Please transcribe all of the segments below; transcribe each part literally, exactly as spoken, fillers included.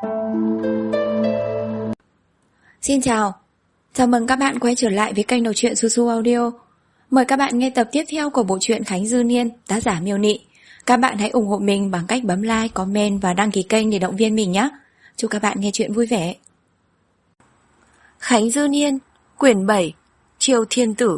Xin chào, chào mừng các bạn quay trở lại với kênh đọc truyện Su Su Audio. Mời các bạn nghe tập tiếp theo của bộ truyện Khánh Dư Niên, tác giả Miêu Nị. Các bạn hãy ủng hộ mình bằng cách bấm like, comment và đăng ký kênh để động viên mình nhé. Chúc các bạn nghe truyện vui vẻ. Khánh Dư Niên, quyển bảy, Triều Thiên Tử.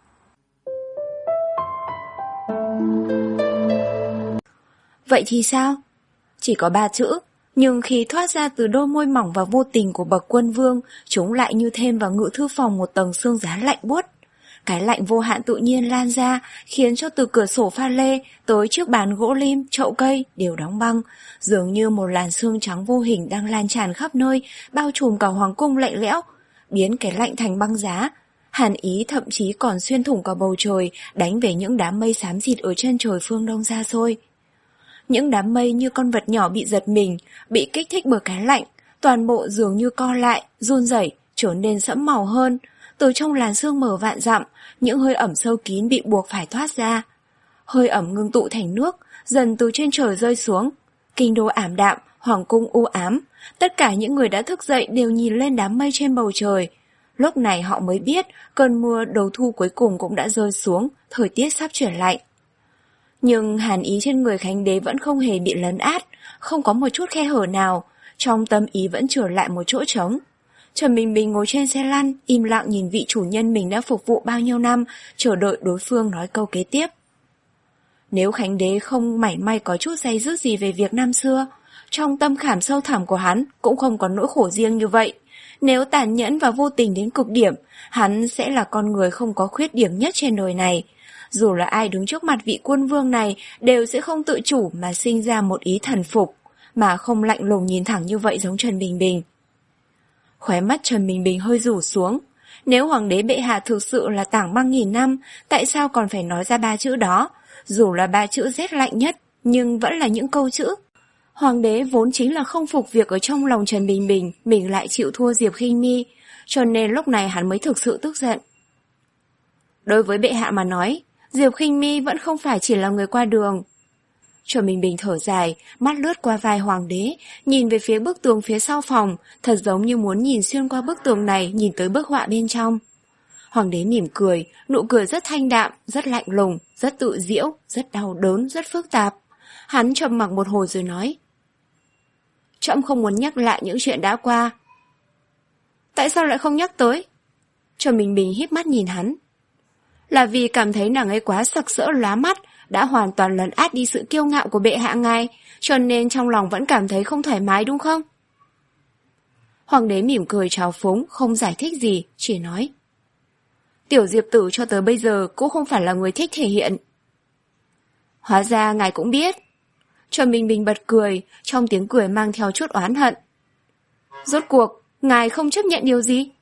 Vậy thì sao? Chỉ có ba chữ, nhưng khi thoát ra từ đôi môi mỏng và vô tình của bậc quân vương, chúng lại như thêm vào ngự thư phòng một tầng sương giá lạnh buốt. Cái lạnh vô hạn tự nhiên lan ra, khiến cho từ cửa sổ pha lê tới chiếc bàn gỗ lim, chậu cây đều đóng băng, dường như một làn sương trắng vô hình đang lan tràn khắp nơi, bao trùm cả hoàng cung lạnh lẽo, biến cái lạnh thành băng giá. Hàn ý thậm chí còn xuyên thủng cả bầu trời, đánh về những đám mây xám xịt ở chân trời phương đông xa xôi. Những đám mây như con vật nhỏ bị giật mình, bị kích thích bởi cái lạnh, toàn bộ dường như co lại, run rẩy, trở nên sẫm màu hơn. Từ trong làn sương mờ vạn dặm, những hơi ẩm sâu kín bị buộc phải thoát ra. Hơi ẩm ngưng tụ thành nước, dần từ trên trời rơi xuống. Kinh đô ảm đạm, hoàng cung u ám. Tất cả những người đã thức dậy đều nhìn lên đám mây trên bầu trời. Lúc này họ mới biết cơn mưa đầu thu cuối cùng cũng đã rơi xuống, thời tiết sắp chuyển lạnh. Nhưng hàn ý trên người Khánh Đế vẫn không hề bị lấn át, không có một chút khe hở nào, trong tâm ý vẫn trở lại một chỗ trống. Trần Bình Bình ngồi trên xe lăn, im lặng nhìn vị chủ nhân mình đã phục vụ bao nhiêu năm, chờ đợi đối phương nói câu kế tiếp. Nếu Khánh Đế không mảy may có chút day dứt gì về việc năm xưa, trong tâm khảm sâu thẳm của hắn cũng không có nỗi khổ riêng như vậy. Nếu tàn nhẫn và vô tình đến cực điểm, hắn sẽ là con người không có khuyết điểm nhất trên đời này. Dù là ai đứng trước mặt vị quân vương này đều sẽ không tự chủ mà sinh ra một ý thần phục, mà không lạnh lùng nhìn thẳng như vậy giống Trần Bình Bình. Khóe mắt Trần Bình Bình hơi rủ xuống. Nếu hoàng đế bệ hạ thực sự là tảng băng nghìn năm, tại sao còn phải nói ra ba chữ đó? Dù là ba chữ rét lạnh nhất, nhưng vẫn là những câu chữ. Hoàng đế vốn chính là không phục việc ở trong lòng Trần Bình Bình, mình lại chịu thua Diệp Khinh Mi, cho nên lúc này hắn mới thực sự tức giận. Đối với bệ hạ mà nói, Diệp Khinh Mi vẫn không phải chỉ là người qua đường. Trần Bình Bình thở dài, mắt lướt qua vai hoàng đế, nhìn về phía bức tường phía sau phòng, thật giống như muốn nhìn xuyên qua bức tường này, nhìn tới bức họa bên trong. Hoàng đế mỉm cười, nụ cười rất thanh đạm, rất lạnh lùng, rất tự diễu, rất đau đớn, rất phức tạp. Hắn trầm mặc một hồi rồi nói: Trẫm không muốn nhắc lại những chuyện đã qua. Tại sao lại không nhắc tới? Trần Bình Bình híp mắt nhìn hắn. Là vì cảm thấy nàng ấy quá sặc sỡ lóa mắt, đã hoàn toàn lấn át đi sự kiêu ngạo của bệ hạ ngài, cho nên trong lòng vẫn cảm thấy không thoải mái đúng không? Hoàng đế mỉm cười trào phúng, không giải thích gì, chỉ nói: Tiểu Diệp tử cho tới bây giờ cũng không phải là người thích thể hiện. Hóa ra ngài cũng biết. Trần Bình Bình bật cười, trong tiếng cười mang theo chút oán hận. Rốt cuộc, ngài không chấp nhận điều gì?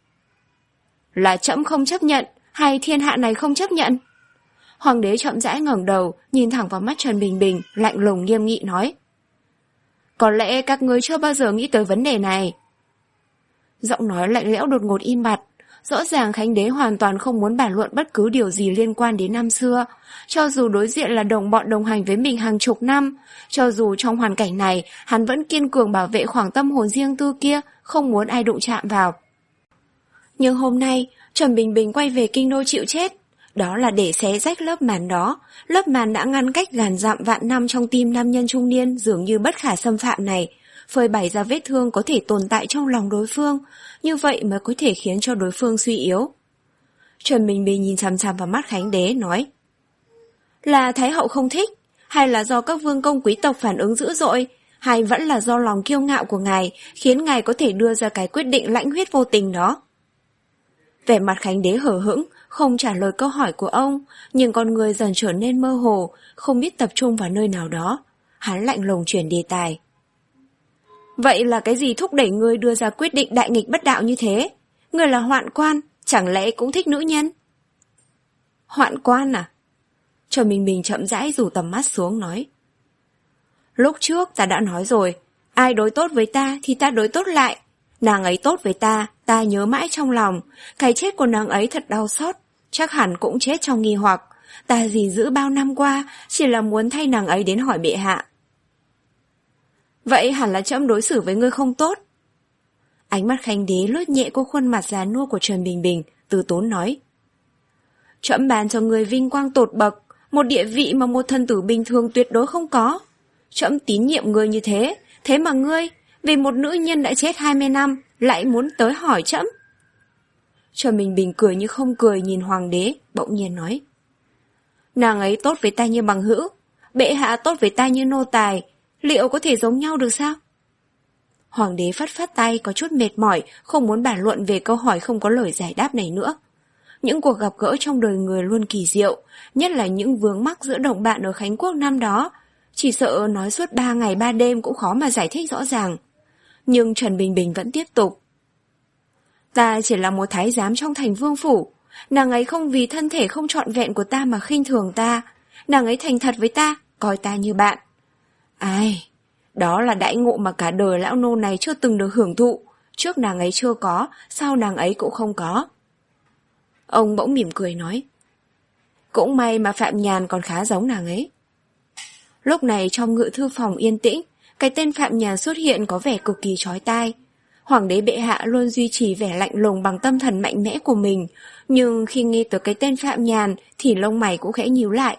Là trẫm không chấp nhận, hay thiên hạ này không chấp nhận? Hoàng đế chậm rãi ngẩng đầu, nhìn thẳng vào mắt Trần Bình Bình, lạnh lùng nghiêm nghị nói: Có lẽ các ngươi chưa bao giờ nghĩ tới vấn đề này. Giọng nói lạnh lẽo đột ngột im bặt. Rõ ràng Khánh Đế hoàn toàn không muốn bàn luận bất cứ điều gì liên quan đến năm xưa. Cho dù đối diện là đồng bọn đồng hành với mình hàng chục năm, cho dù trong hoàn cảnh này hắn vẫn kiên cường bảo vệ khoảng tâm hồn riêng tư kia, không muốn ai đụng chạm vào. Nhưng hôm nay Trần Bình Bình quay về kinh đô chịu chết, đó là để xé rách lớp màn đó, lớp màn đã ngăn cách ngàn dặm vạn năm trong tim nam nhân trung niên dường như bất khả xâm phạm này, phơi bày ra vết thương có thể tồn tại trong lòng đối phương, như vậy mới có thể khiến cho đối phương suy yếu. Trần Bình Bình nhìn chằm chằm vào mắt Khánh Đế, nói: Là Thái hậu không thích, hay là do các vương công quý tộc phản ứng dữ dội, hay vẫn là do lòng kiêu ngạo của ngài khiến ngài có thể đưa ra cái quyết định lãnh huyết vô tình đó? Vẻ mặt Khánh Đế hờ hững, không trả lời câu hỏi của ông, nhưng con người dần trở nên mơ hồ, không biết tập trung vào nơi nào đó. Hắn lạnh lùng chuyển đề tài. Vậy là cái gì thúc đẩy ngươi đưa ra quyết định đại nghịch bất đạo như thế? Ngươi là hoạn quan, chẳng lẽ cũng thích nữ nhân? Hoạn quan à? Trần Bình Bình chậm rãi rủ tầm mắt xuống nói: Lúc trước ta đã nói rồi, ai đối tốt với ta thì ta đối tốt lại. Nàng ấy tốt với ta, ta nhớ mãi trong lòng. Cái chết của nàng ấy thật đau xót, chắc hẳn cũng chết trong nghi hoặc. Ta gìn giữ bao năm qua chỉ là muốn thay nàng ấy đến hỏi bệ hạ. Vậy hẳn là trẫm đối xử với ngươi không tốt. Ánh mắt Khánh Đế lướt nhẹ qua khuôn mặt già nua của Trần Bình Bình, từ tốn nói. Trẫm ban cho ngươi vinh quang tột bậc, một địa vị mà một thân tử bình thường tuyệt đối không có. Trẫm tín nhiệm ngươi như thế, thế mà ngươi, vì một nữ nhân đã chết hai mươi năm, lại muốn tới hỏi trẫm. Trần Bình Bình cười như không cười nhìn Hoàng đế, bỗng nhiên nói. Nàng ấy tốt với ta như bằng hữu, bệ hạ tốt với ta như nô tài, liệu có thể giống nhau được sao? Hoàng đế phất phất tay có chút mệt mỏi, không muốn bàn luận về câu hỏi không có lời giải đáp này nữa. Những cuộc gặp gỡ trong đời người luôn kỳ diệu, nhất là những vướng mắc giữa đồng bạn ở Khánh Quốc năm đó. Chỉ sợ nói suốt ba ngày ba đêm cũng khó mà giải thích rõ ràng. Nhưng Trần Bình Bình vẫn tiếp tục. Ta chỉ là một thái giám trong thành vương phủ. Nàng ấy không vì thân thể không trọn vẹn của ta mà khinh thường ta. Nàng ấy thành thật với ta, coi ta như bạn. Ai, đó là đãi ngộ mà cả đời lão nô này chưa từng được hưởng thụ. Trước nàng ấy chưa có, sau nàng ấy cũng không có. Ông bỗng mỉm cười nói. Cũng may mà Phạm Nhàn còn khá giống nàng ấy. Lúc này trong ngự thư phòng yên tĩnh, cái tên Phạm Nhàn xuất hiện có vẻ cực kỳ chói tai. Hoàng đế bệ hạ luôn duy trì vẻ lạnh lùng bằng tâm thần mạnh mẽ của mình, nhưng khi nghe tới cái tên Phạm Nhàn thì lông mày cũng khẽ nhíu lại.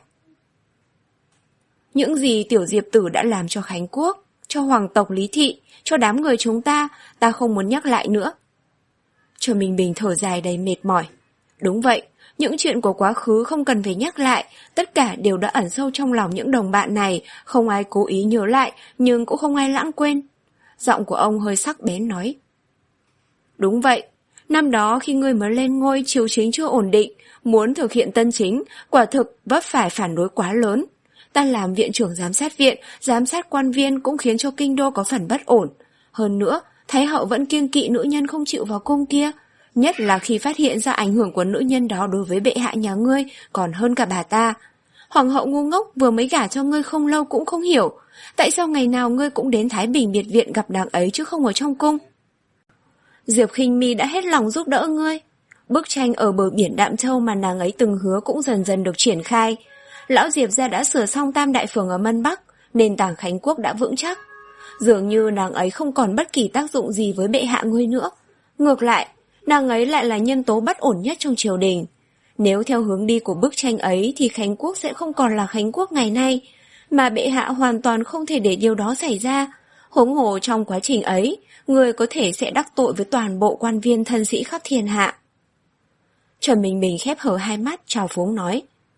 Những gì Tiểu Diệp Tử đã làm cho Khánh Quốc, cho hoàng tộc Lý Thị, cho đám người chúng ta, ta không muốn nhắc lại nữa. Trần Bình Bình thở dài đầy mệt mỏi. Đúng vậy, những chuyện của quá khứ không cần phải nhắc lại, tất cả đều đã ẩn sâu trong lòng những đồng bạn này, không ai cố ý nhớ lại, nhưng cũng không ai lãng quên. Giọng của ông hơi sắc bén nói. Đúng vậy, năm đó khi ngươi mới lên ngôi triều chính chưa ổn định, muốn thực hiện tân chính, quả thực vấp phải phản đối quá lớn. Ta làm viện trưởng giám sát viện, giám sát quan viên cũng khiến cho kinh đô có phần bất ổn. Hơn nữa, Thái hậu vẫn kiêng kỵ nữ nhân không chịu vào cung kia, nhất là khi phát hiện ra ảnh hưởng của nữ nhân đó đối với bệ hạ nhà ngươi còn hơn cả bà ta. Hoàng hậu ngu ngốc vừa mới gả cho ngươi không lâu cũng không hiểu, tại sao ngày nào ngươi cũng đến Thái Bình biệt viện gặp nàng ấy chứ không ở trong cung. Diệp Khinh Mi đã hết lòng giúp đỡ ngươi. Bức tranh ở bờ biển Đạm Châu mà nàng ấy từng hứa cũng dần dần được triển khai. Lão Diệp gia đã sửa xong Tam Đại Phường ở Mân Bắc, nền tảng Khánh Quốc đã vững chắc. Dường như nàng ấy không còn bất kỳ tác dụng gì với bệ hạ ngươi nữa. Ngược lại, nàng ấy lại là nhân tố bất ổn nhất trong triều đình. Nếu theo hướng đi của bức tranh ấy thì Khánh Quốc sẽ không còn là Khánh Quốc ngày nay, mà bệ hạ hoàn toàn không thể để điều đó xảy ra. Huống hồ trong quá trình ấy, người có thể sẽ đắc tội với toàn bộ quan viên thân sĩ khắp thiên hạ. Trần Bình Bình khép hờ hai mắt, trào phúng nói.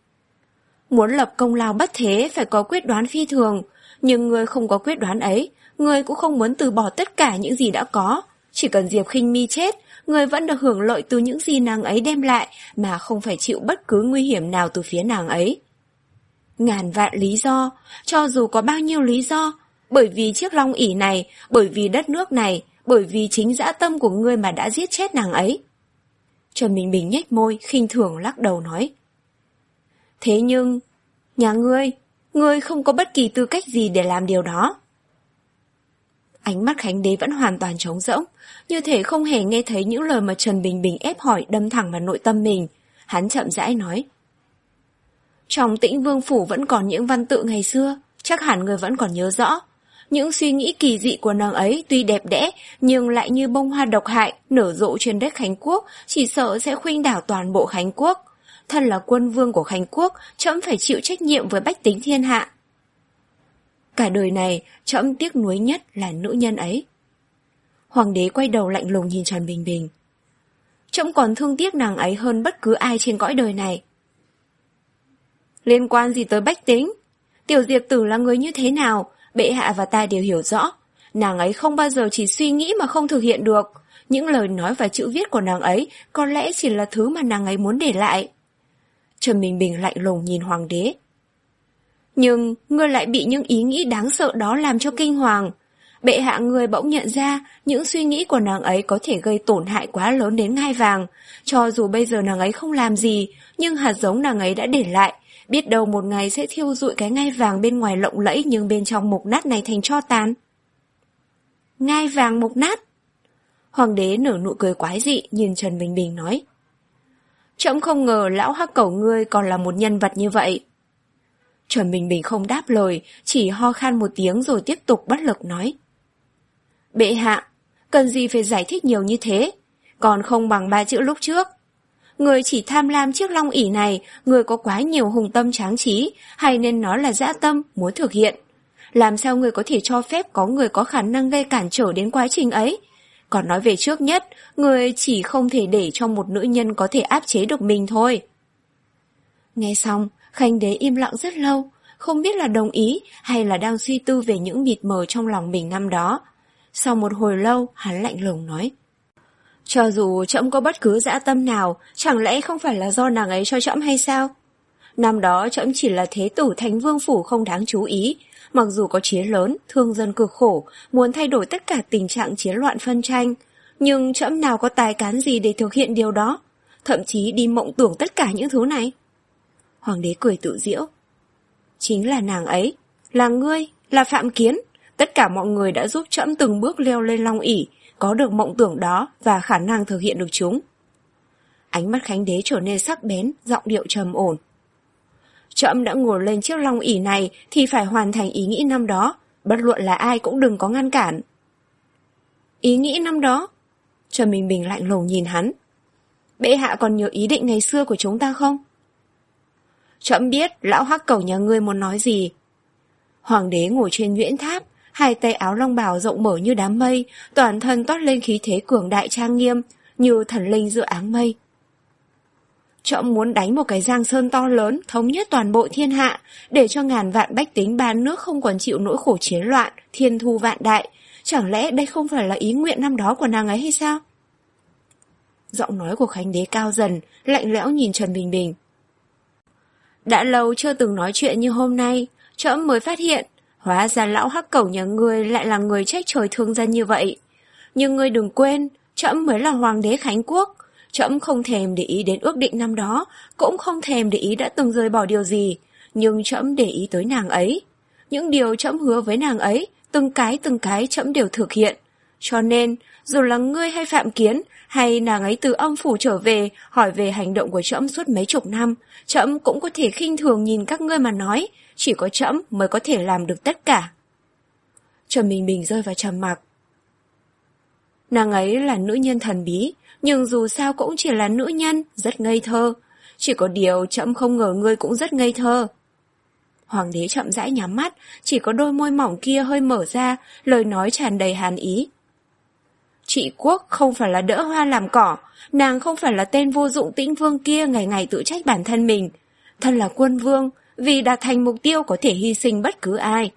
Muốn lập công lao bất thế phải có quyết đoán phi thường, nhưng người không có quyết đoán ấy, người cũng không muốn từ bỏ tất cả những gì đã có. Chỉ cần Diệp Khinh Mi chết, người vẫn được hưởng lợi từ những gì nàng ấy đem lại, mà không phải chịu bất cứ nguy hiểm nào từ phía nàng ấy. Ngàn vạn lý do, cho dù có bao nhiêu lý do, bởi vì chiếc long ỷ này, bởi vì đất nước này, bởi vì chính dã tâm của ngươi mà đã giết chết nàng ấy. Trần Bình Bình nhếch môi, khinh thường lắc đầu nói. Thế nhưng, nhà ngươi, ngươi không có bất kỳ tư cách gì để làm điều đó. Ánh mắt Khánh Đế vẫn hoàn toàn trống rỗng, như thể không hề nghe thấy những lời mà Trần Bình Bình ép hỏi đâm thẳng vào nội tâm mình. Hắn chậm rãi nói. Trong Tĩnh Vương Phủ vẫn còn những văn tự ngày xưa, chắc hẳn người vẫn còn nhớ rõ. Những suy nghĩ kỳ dị của nàng ấy tuy đẹp đẽ, nhưng lại như bông hoa độc hại, nở rộ trên đất Khánh Quốc, chỉ sợ sẽ khuynh đảo toàn bộ Khánh Quốc. Thân là quân vương của Khánh Quốc, trẫm phải chịu trách nhiệm với bách tính thiên hạ. Cả đời này, trẫm tiếc nuối nhất là nữ nhân ấy. Hoàng đế quay đầu lạnh lùng nhìn Trần Bình Bình. Trẫm còn thương tiếc nàng ấy hơn bất cứ ai trên cõi đời này. Liên quan gì tới bách tính? Tiểu Diệp Tử là người như thế nào, bệ hạ và ta đều hiểu rõ. Nàng ấy không bao giờ chỉ suy nghĩ mà không thực hiện được. Những lời nói và chữ viết của nàng ấy có lẽ chỉ là thứ mà nàng ấy muốn để lại. Trần Bình Bình lạnh lùng nhìn hoàng đế. Nhưng ngươi lại bị những ý nghĩ đáng sợ đó làm cho kinh hoàng. Bệ hạ ngươi bỗng nhận ra những suy nghĩ của nàng ấy có thể gây tổn hại quá lớn đến ngai vàng. Cho dù bây giờ nàng ấy không làm gì, nhưng hạt giống nàng ấy đã để lại, biết đâu một ngày sẽ thiêu rụi cái ngai vàng bên ngoài lộng lẫy nhưng bên trong mục nát này thành tro tàn. Ngai vàng mục nát? Hoàng đế nở nụ cười quái dị nhìn Trần Bình Bình nói. Trẫm không ngờ lão hắc cẩu ngươi còn là một nhân vật như vậy. Trần Bình Bình không đáp lời, chỉ ho khan một tiếng rồi tiếp tục bất lực nói. Bệ hạ, cần gì phải giải thích nhiều như thế, còn không bằng ba chữ lúc trước. Người chỉ tham lam chiếc long ỷ này, người có quá nhiều hùng tâm tráng trí, hay nên nói là dã tâm, muốn thực hiện. Làm sao người có thể cho phép có người có khả năng gây cản trở đến quá trình ấy? Còn nói về trước nhất, người chỉ không thể để cho một nữ nhân có thể áp chế được mình thôi. Nghe xong, Khánh Đế im lặng rất lâu, không biết là đồng ý hay là đang suy tư về những mịt mờ trong lòng mình năm đó. Sau một hồi lâu, hắn lạnh lùng nói. Cho dù trẫm có bất cứ dã tâm nào, chẳng lẽ không phải là do nàng ấy cho trẫm hay sao? Năm đó trẫm chỉ là thế tử Thánh Vương phủ không đáng chú ý, mặc dù có chiến lớn, thương dân cực khổ, muốn thay đổi tất cả tình trạng chiến loạn phân tranh, nhưng trẫm nào có tài cán gì để thực hiện điều đó, thậm chí đi mộng tưởng tất cả những thứ này. Hoàng đế cười tự giễu. Chính là nàng ấy, là ngươi, là Phạm Kiến, tất cả mọi người đã giúp trẫm từng bước leo lên long ỷ, có được mộng tưởng đó và khả năng thực hiện được chúng. Ánh mắt Khánh Đế trở nên sắc bén, giọng điệu trầm ổn. Trẫm đã ngồi lên chiếc long ỷ này thì phải hoàn thành ý nghĩ năm đó, bất luận là ai cũng đừng có ngăn cản. Ý nghĩ năm đó? Trần Bình Bình lạnh lùng nhìn hắn. Bệ hạ còn nhớ ý định ngày xưa của chúng ta không? Trẫm biết lão hắc cẩu nhà ngươi muốn nói gì. Hoàng đế ngồi trên nhuyễn tháp, hai tay áo long bào rộng mở như đám mây, toàn thân toát lên khí thế cường đại trang nghiêm, như thần linh giữa áng mây. Trẫm muốn đánh một cái giang sơn to lớn, thống nhất toàn bộ thiên hạ, để cho ngàn vạn bách tính ba nước không còn chịu nỗi khổ chiến loạn, thiên thu vạn đại. Chẳng lẽ đây không phải là ý nguyện năm đó của nàng ấy hay sao? Giọng nói của Khánh Đế cao dần, lạnh lẽo nhìn Trần Bình Bình. Đã lâu chưa từng nói chuyện như hôm nay, trẫm mới phát hiện, hóa ra lão hắc cẩu nhà ngươi lại là người trách trời thương dân như vậy. Nhưng ngươi đừng quên, trẫm mới là hoàng đế Khánh Quốc. Trẫm không thèm để ý đến ước định năm đó, cũng không thèm để ý đã từng rời bỏ điều gì, nhưng trẫm để ý tới nàng ấy. Những điều trẫm hứa với nàng ấy, từng cái từng cái trẫm đều thực hiện. Cho nên, dù là ngươi hay Phạm Kiến, hay nàng ấy từ âm phủ trở về, hỏi về hành động của trẫm suốt mấy chục năm, trẫm cũng có thể khinh thường nhìn các ngươi mà nói, chỉ có trẫm mới có thể làm được tất cả. Trần Bình Bình rơi vào trầm mặc. Nàng ấy là nữ nhân thần bí, nhưng dù sao cũng chỉ là nữ nhân, rất ngây thơ. Chỉ có điều trẫm không ngờ ngươi cũng rất ngây thơ. Hoàng đế chậm rãi nhắm mắt, chỉ có đôi môi mỏng kia hơi mở ra, lời nói tràn đầy hàn ý. Trị quốc không phải là đỡ hoa làm cỏ, nàng không phải là tên vô dụng Tĩnh Vương kia ngày ngày tự trách bản thân mình. Thân là quân vương, vì đạt thành mục tiêu có thể hy sinh bất cứ ai.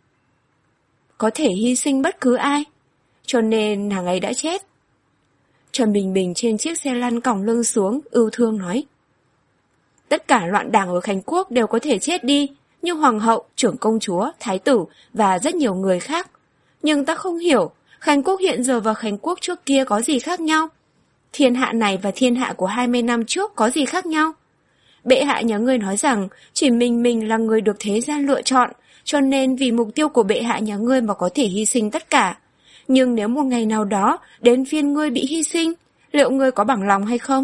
Có thể hy sinh bất cứ ai? Cho nên nàng ấy đã chết. Trần Bình Bình trên chiếc xe lăn còng lưng xuống, ưu thương nói. Tất cả loạn đảng ở Khánh Quốc đều có thể chết đi, như hoàng hậu, trưởng công chúa, thái tử và rất nhiều người khác. Nhưng ta không hiểu, Khánh Quốc hiện giờ và Khánh Quốc trước kia có gì khác nhau? Thiên hạ này và thiên hạ của hai mươi năm trước có gì khác nhau? Bệ hạ nhà ngươi nói rằng chỉ mình mình là người được thế gian lựa chọn, cho nên vì mục tiêu của bệ hạ nhà ngươi mà có thể hy sinh tất cả. Nhưng nếu một ngày nào đó đến phiên ngươi bị hy sinh, liệu ngươi có bằng lòng hay không?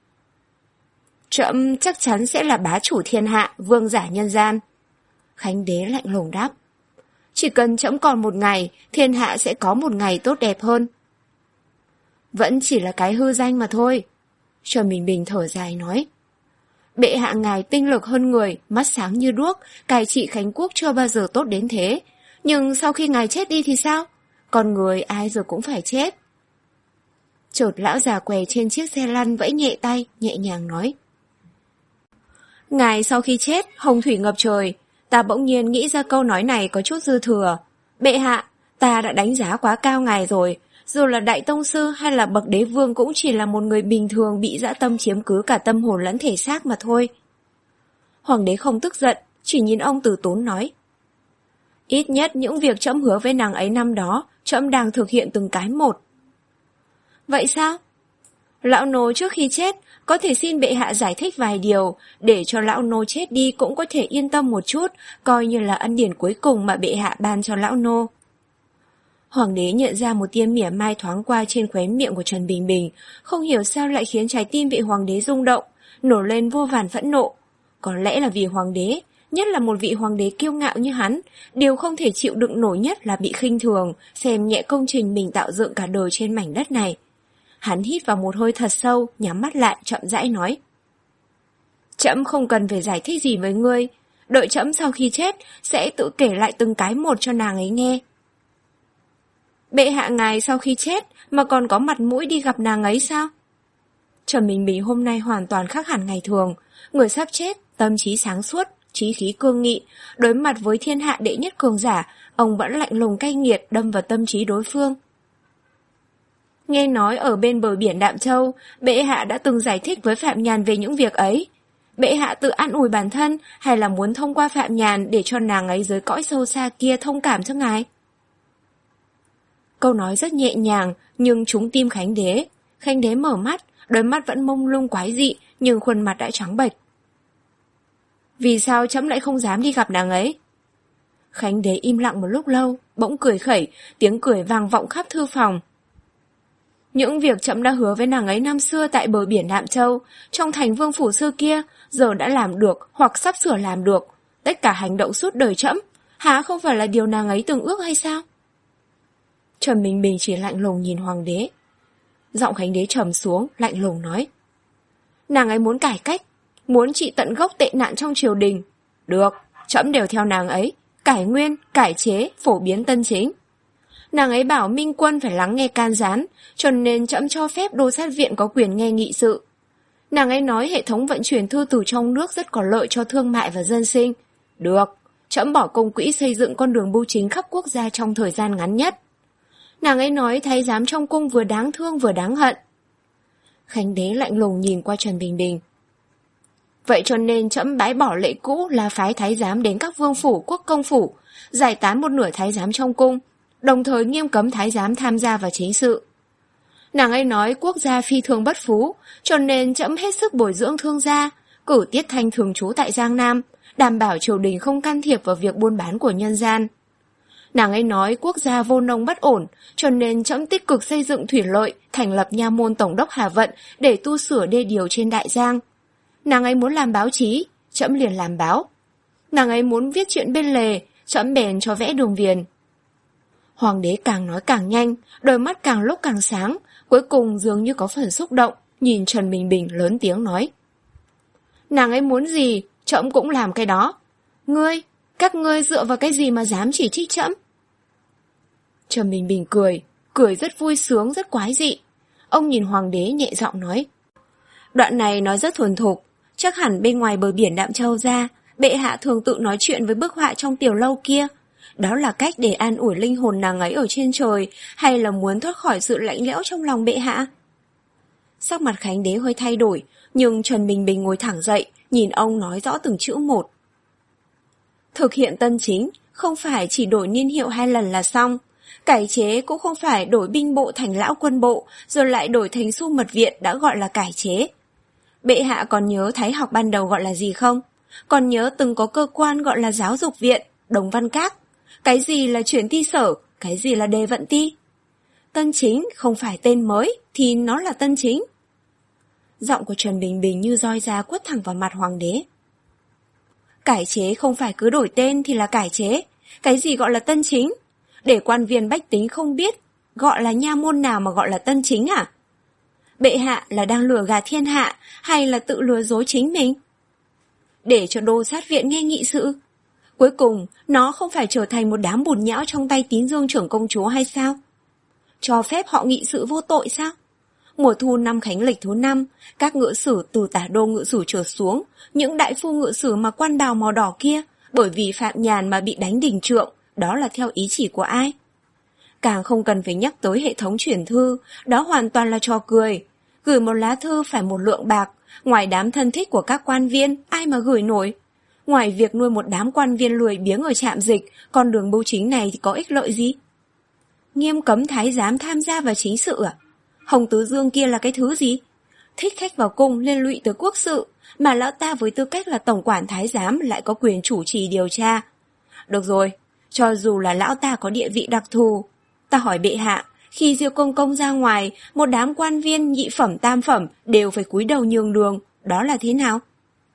Trẫm chắc chắn sẽ là bá chủ thiên hạ, vương giả nhân gian. Khánh Đế lạnh lùng đáp. Chỉ cần trẫm còn một ngày, thiên hạ sẽ có một ngày tốt đẹp hơn. Vẫn chỉ là cái hư danh mà thôi. Trần Bình Bình thở dài nói. Bệ hạ ngài tinh lực hơn người, mắt sáng như đuốc, cai trị Khánh Quốc chưa bao giờ tốt đến thế. Nhưng sau khi ngài chết đi thì sao? Con người ai rồi cũng phải chết. Chợt lão già què trên chiếc xe lăn vẫy nhẹ tay, nhẹ nhàng nói. Ngài sau khi chết, hồng thủy ngập trời. Ta bỗng nhiên nghĩ ra câu nói này có chút dư thừa. Bệ hạ, ta đã đánh giá quá cao ngài rồi. Dù là đại tông sư hay là bậc đế vương cũng chỉ là một người bình thường bị dã tâm chiếm cứ cả tâm hồn lẫn thể xác mà thôi. Hoàng đế không tức giận, chỉ nhìn ông từ tốn nói. Ít nhất những việc trẫm hứa với nàng ấy năm đó, trẫm đang thực hiện từng cái một. Vậy sao? Lão nô trước khi chết, có thể xin bệ hạ giải thích vài điều, để cho lão nô chết đi cũng có thể yên tâm một chút, coi như là ân điển cuối cùng mà bệ hạ ban cho lão nô. Hoàng đế nhận ra một tia mỉa mai thoáng qua trên khóe miệng của Trần Bình Bình, không hiểu sao lại khiến trái tim vị hoàng đế rung động, nổi lên vô vàn phẫn nộ. Có lẽ là vì hoàng đế, Nhất là một vị hoàng đế kiêu ngạo như hắn, điều không thể chịu đựng nổi nhất là bị khinh thường, xem nhẹ công trình mình tạo dựng cả đời trên mảnh đất này. Hắn hít vào một hơi thật sâu, nhắm mắt lại, chậm rãi nói. Trẫm không cần phải giải thích gì với ngươi, đợi trẫm sau khi chết sẽ tự kể lại từng cái một cho nàng ấy nghe. Bệ hạ ngài sau khi chết mà còn có mặt mũi đi gặp nàng ấy sao? Trầm Bình Bình hôm nay hoàn toàn khác hẳn ngày thường, người sắp chết, tâm trí sáng suốt, chí khí cương nghị, đối mặt với thiên hạ đệ nhất cường giả, ông vẫn lạnh lùng cay nghiệt đâm vào tâm trí đối phương. Nghe nói ở bên bờ biển Đạm Châu, bệ hạ đã từng giải thích với Phạm Nhàn về những việc ấy. Bệ hạ tự an ủi bản thân hay là muốn thông qua Phạm Nhàn để cho nàng ấy dưới cõi sâu xa kia thông cảm cho ngài? Câu nói rất nhẹ nhàng nhưng trúng tim Khánh Đế. Khánh Đế mở mắt, đôi mắt vẫn mông lung quái dị nhưng khuôn mặt đã trắng bệch. Vì sao trẫm lại không dám đi gặp nàng ấy? Khánh Đế im lặng một lúc lâu, bỗng cười khẩy, tiếng cười vang vọng khắp thư phòng. Những việc trẫm đã hứa với nàng ấy năm xưa tại bờ biển Đạm Châu, trong thành vương phủ xưa kia, giờ đã làm được hoặc sắp sửa làm được. Tất cả hành động suốt đời trẫm, há không phải là điều nàng ấy từng ước hay sao? Trầm Bình Bình chỉ lạnh lùng nhìn hoàng đế. Giọng Khánh Đế trầm xuống, lạnh lùng nói. Nàng ấy muốn cải cách, muốn trị tận gốc tệ nạn trong triều đình. Được, trẫm đều theo nàng ấy, cải nguyên, cải chế, phổ biến tân chính. Nàng ấy bảo Minh Quân phải lắng nghe can gián, cho nên trẫm cho phép đô sát viện có quyền nghe nghị sự. Nàng ấy nói hệ thống vận chuyển thư từ trong nước rất có lợi cho thương mại và dân sinh. Được, trẫm bỏ công quỹ xây dựng con đường bưu chính khắp quốc gia trong thời gian ngắn nhất. Nàng ấy nói thái giám trong cung vừa đáng thương vừa đáng hận. Khánh Đế lạnh lùng nhìn qua Trần Bình Bình. Vậy cho nên trẫm bãi bỏ lệ cũ là phái thái giám đến các vương phủ, quốc công phủ, giải tán một nửa thái giám trong cung, đồng thời nghiêm cấm thái giám tham gia vào chính sự. Nàng ấy nói quốc gia phi thường bất phú, cho nên trẫm hết sức bồi dưỡng thương gia, cử Tiết Thanh thường trú tại Giang Nam, đảm bảo triều đình không can thiệp vào việc buôn bán của nhân gian. Nàng ấy nói quốc gia vô nông bất ổn, cho nên trẫm tích cực xây dựng thủy lợi, thành lập nha môn tổng đốc Hà Vận để tu sửa đê điều trên Đại Giang. Nàng ấy muốn làm báo chí, trẫm liền làm báo. Nàng ấy muốn viết chuyện bên lề, trẫm bèn cho vẽ đường viền. Hoàng đế càng nói càng nhanh, đôi mắt càng lúc càng sáng, cuối cùng dường như có phần xúc động, nhìn Trần Bình Bình lớn tiếng nói. Nàng ấy muốn gì, trẫm cũng làm cái đó. Ngươi, các ngươi dựa vào cái gì mà dám chỉ trích trẫm? Trần Bình Bình cười, cười rất vui sướng, rất quái dị. Ông nhìn hoàng đế nhẹ giọng nói. Đoạn này nói rất thuần thục, chắc hẳn bên ngoài bờ biển Đạm Châu ra, bệ hạ thường tự nói chuyện với bức họa trong tiểu lâu kia. Đó là cách để an ủi linh hồn nàng ấy ở trên trời, hay là muốn thoát khỏi sự lạnh lẽo trong lòng bệ hạ? Sắc mặt Khánh Đế hơi thay đổi, nhưng Trần Bình Bình ngồi thẳng dậy, nhìn ông nói rõ từng chữ một. Thực hiện tân chính, không phải chỉ đổi niên hiệu hai lần là xong. Cải chế cũng không phải đổi binh bộ thành lão quân bộ, rồi lại đổi thành xu mật viện đã gọi là cải chế. Bệ hạ còn nhớ thái học ban đầu gọi là gì không? Còn nhớ từng có cơ quan gọi là giáo dục viện, Đồng Văn Các. Cái gì là chuyển ti sở, cái gì là đề vận ti? Tân chính không phải tên mới, thì nó là tân chính. Giọng của Trần Bình Bình như roi ra quất thẳng vào mặt hoàng đế. Cải chế không phải cứ đổi tên thì là cải chế. Cái gì gọi là tân chính? Để quan viên bách tính không biết, gọi là nha môn nào mà gọi là tân chính à? Bệ hạ là đang lừa gạt thiên hạ, hay là tự lừa dối chính mình? Để cho đô sát viện nghe nghị sự. Cuối cùng, nó không phải trở thành một đám bùn nhão trong tay Tín Dương trưởng công chúa hay sao? Cho phép họ nghị sự vô tội sao? Mùa thu năm Khánh Lịch thứ năm, các ngự sử từ tả đô ngự sử trở xuống, những đại phu ngự sử mà quan bào màu đỏ kia, bởi vì Phạm Nhàn mà bị đánh đình trượng, đó là theo ý chỉ của ai? Càng không cần phải nhắc tới hệ thống chuyển thư, đó hoàn toàn là trò cười. Gửi một lá thư phải một lượng bạc, ngoài đám thân thích của các quan viên, ai mà gửi nổi? Ngoài việc nuôi một đám quan viên lười biếng ở trạm dịch, con đường bưu chính này thì có ích lợi gì? Nghiêm cấm thái giám tham gia vào chính sự à? Hồng Tứ Dương kia là cái thứ gì? Thích khách vào cung liên lụy tới quốc sự, mà lão ta với tư cách là tổng quản thái giám lại có quyền chủ trì điều tra. Được rồi, cho dù là lão ta có địa vị đặc thù, ta hỏi bệ hạ, khi Diêu Công Công ra ngoài, một đám quan viên nhị phẩm tam phẩm đều phải cúi đầu nhường đường, đó là thế nào?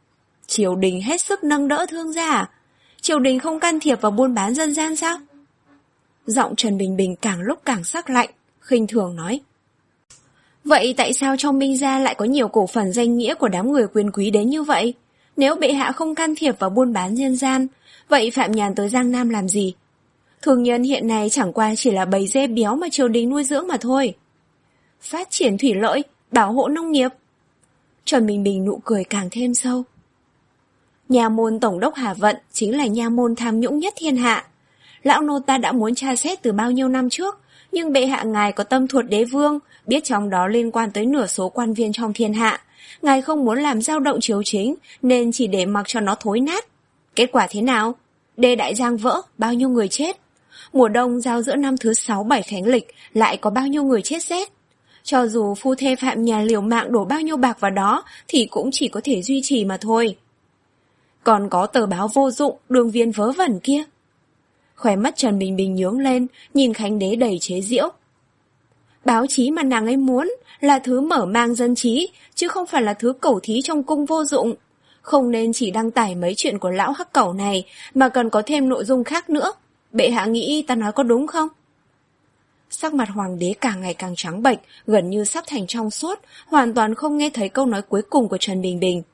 Triều đình hết sức nâng đỡ thương gia à? Triều đình không can thiệp vào buôn bán dân gian sao? Giọng Trần Bình Bình càng lúc càng sắc lạnh, khinh thường nói. Vậy tại sao trong Minh gia lại có nhiều cổ phần danh nghĩa của đám người quyền quý đến như vậy? Nếu bệ hạ không can thiệp vào buôn bán dân gian, vậy Phạm Nhàn tới Giang Nam làm gì? Thương nhân hiện nay chẳng qua chỉ là bầy dê béo mà triều đình nuôi dưỡng mà thôi. Phát triển thủy lợi, bảo hộ nông nghiệp. Trần Bình Bình nụ cười càng thêm sâu. Nha môn tổng đốc Hà Vận chính là nha môn tham nhũng nhất thiên hạ. Lão nô ta đã muốn tra xét từ bao nhiêu năm trước, nhưng bệ hạ ngài có tâm thuật đế vương, biết trong đó liên quan tới nửa số quan viên trong thiên hạ. Ngài không muốn làm dao động chiếu chính, nên chỉ để mặc cho nó thối nát. Kết quả thế nào? Đê Đại Giang vỡ, bao nhiêu người chết? Mùa đông giao giữa năm thứ sáu bảy khánh lịch lại có bao nhiêu người chết rét? Cho dù phu thê Phạm Nhàn liều mạng đổ bao nhiêu bạc vào đó thì cũng chỉ có thể duy trì mà thôi. Còn có tờ báo vô dụng, đường viên vớ vẩn kia. Khóe mắt Trần Bình Bình nhướng lên, nhìn Khánh Đế đầy chế giễu. Báo chí mà nàng ấy muốn là thứ mở mang dân trí, chứ không phải là thứ cẩu thí trong cung vô dụng. Không nên chỉ đăng tải mấy chuyện của lão hắc cẩu này, mà cần có thêm nội dung khác nữa. Bệ hạ nghĩ ta nói có đúng không? Sắc mặt hoàng đế càng ngày càng trắng bệch, gần như sắp thành trong suốt, hoàn toàn không nghe thấy câu nói cuối cùng của Trần Bình Bình.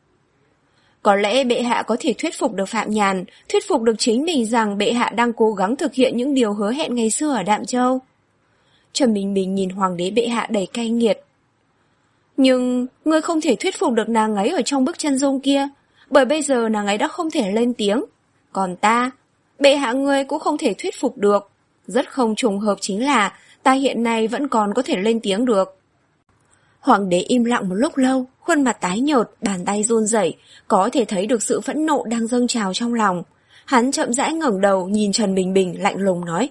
Có lẽ bệ hạ có thể thuyết phục được Phạm Nhàn, thuyết phục được chính mình rằng bệ hạ đang cố gắng thực hiện những điều hứa hẹn ngày xưa ở Đạm Châu. Trần Bình Bình nhìn hoàng đế bệ hạ đầy cay nghiệt. Nhưng ngươi không thể thuyết phục được nàng ấy ở trong bức chân dung kia, bởi bây giờ nàng ấy đã không thể lên tiếng. Còn ta, bệ hạ ngươi cũng không thể thuyết phục được. Rất không trùng hợp chính là ta hiện nay vẫn còn có thể lên tiếng được. Hoàng đế im lặng một lúc lâu, khuôn mặt tái nhợt, bàn tay run rẩy, có thể thấy được sự phẫn nộ đang dâng trào trong lòng. Hắn chậm rãi ngẩng đầu nhìn Trần Bình Bình lạnh lùng nói.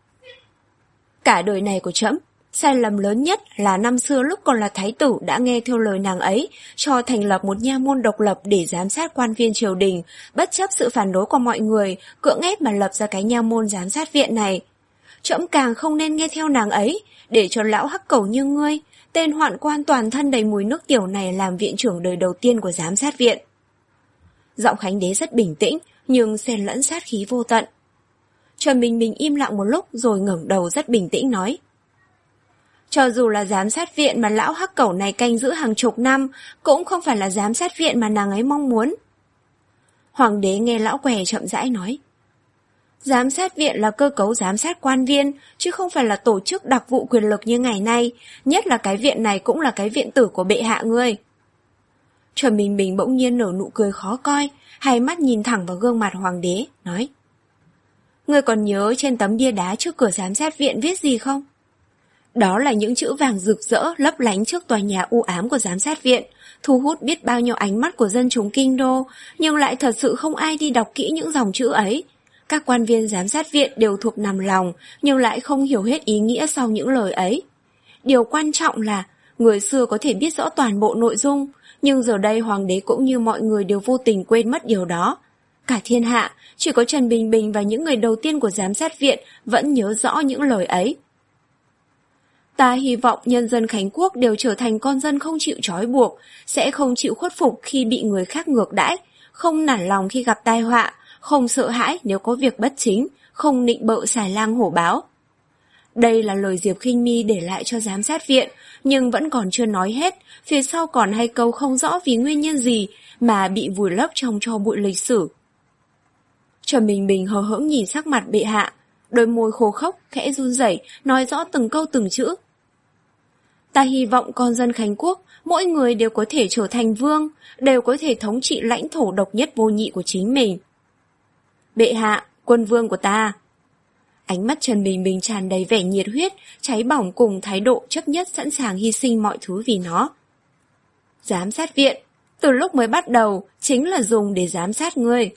Cả đời này của trẫm, sai lầm lớn nhất là năm xưa lúc còn là thái tử đã nghe theo lời nàng ấy, cho thành lập một nha môn độc lập để giám sát quan viên triều đình, bất chấp sự phản đối của mọi người, cưỡng ép mà lập ra cái nha môn giám sát viện này. Trẫm càng không nên nghe theo nàng ấy, để cho lão hắc cẩu như ngươi, tên hoạn quan toàn thân đầy mùi nước tiểu này làm viện trưởng đời đầu tiên của giám sát viện. Giọng Khánh Đế rất bình tĩnh, nhưng xen lẫn sát khí vô tận. Trần Bình Bình im lặng một lúc rồi ngẩng đầu rất bình tĩnh nói. Cho dù là giám sát viện mà lão hắc cẩu này canh giữ hàng chục năm, cũng không phải là giám sát viện mà nàng ấy mong muốn. Hoàng đế nghe lão què chậm rãi nói. Giám sát viện là cơ cấu giám sát quan viên, chứ không phải là tổ chức đặc vụ quyền lực như ngày nay, nhất là cái viện này cũng là cái viện tử của bệ hạ ngươi. Trần Bình Bình bỗng nhiên nở nụ cười khó coi, hai mắt nhìn thẳng vào gương mặt hoàng đế, nói. Ngươi còn nhớ trên tấm bia đá trước cửa giám sát viện viết gì không? Đó là những chữ vàng rực rỡ lấp lánh trước tòa nhà u ám của giám sát viện, thu hút biết bao nhiêu ánh mắt của dân chúng kinh đô, nhưng lại thật sự không ai đi đọc kỹ những dòng chữ ấy. Các quan viên giám sát viện đều thuộc nằm lòng, nhưng lại không hiểu hết ý nghĩa sau những lời ấy. Điều quan trọng là, người xưa có thể biết rõ toàn bộ nội dung, nhưng giờ đây hoàng đế cũng như mọi người đều vô tình quên mất điều đó. Cả thiên hạ, chỉ có Trần Bình Bình và những người đầu tiên của giám sát viện vẫn nhớ rõ những lời ấy. Ta hy vọng nhân dân Khánh Quốc đều trở thành con dân không chịu trói buộc, sẽ không chịu khuất phục khi bị người khác ngược đãi, không nản lòng khi gặp tai họa, không sợ hãi nếu có việc bất chính, không nịnh bợ xài lang hổ báo. Đây là lời Diệp Khinh My để lại cho giám sát viện, nhưng vẫn còn chưa nói hết, phía sau còn hai câu không rõ vì nguyên nhân gì mà bị vùi lấp trong tro bụi lịch sử. Trần Bình Bình hờ hững nhìn sắc mặt bệ hạ, đôi môi khô khốc, khẽ run rẩy, nói rõ từng câu từng chữ. Ta hy vọng con dân Khánh Quốc, mỗi người đều có thể trở thành vương, đều có thể thống trị lãnh thổ độc nhất vô nhị của chính mình. Bệ hạ, quân vương của ta. Ánh mắt Trần Bình Bình tràn đầy vẻ nhiệt huyết, cháy bỏng cùng thái độ chấp nhất sẵn sàng hy sinh mọi thứ vì nó. Giám sát viện, từ lúc mới bắt đầu, chính là dùng để giám sát ngươi.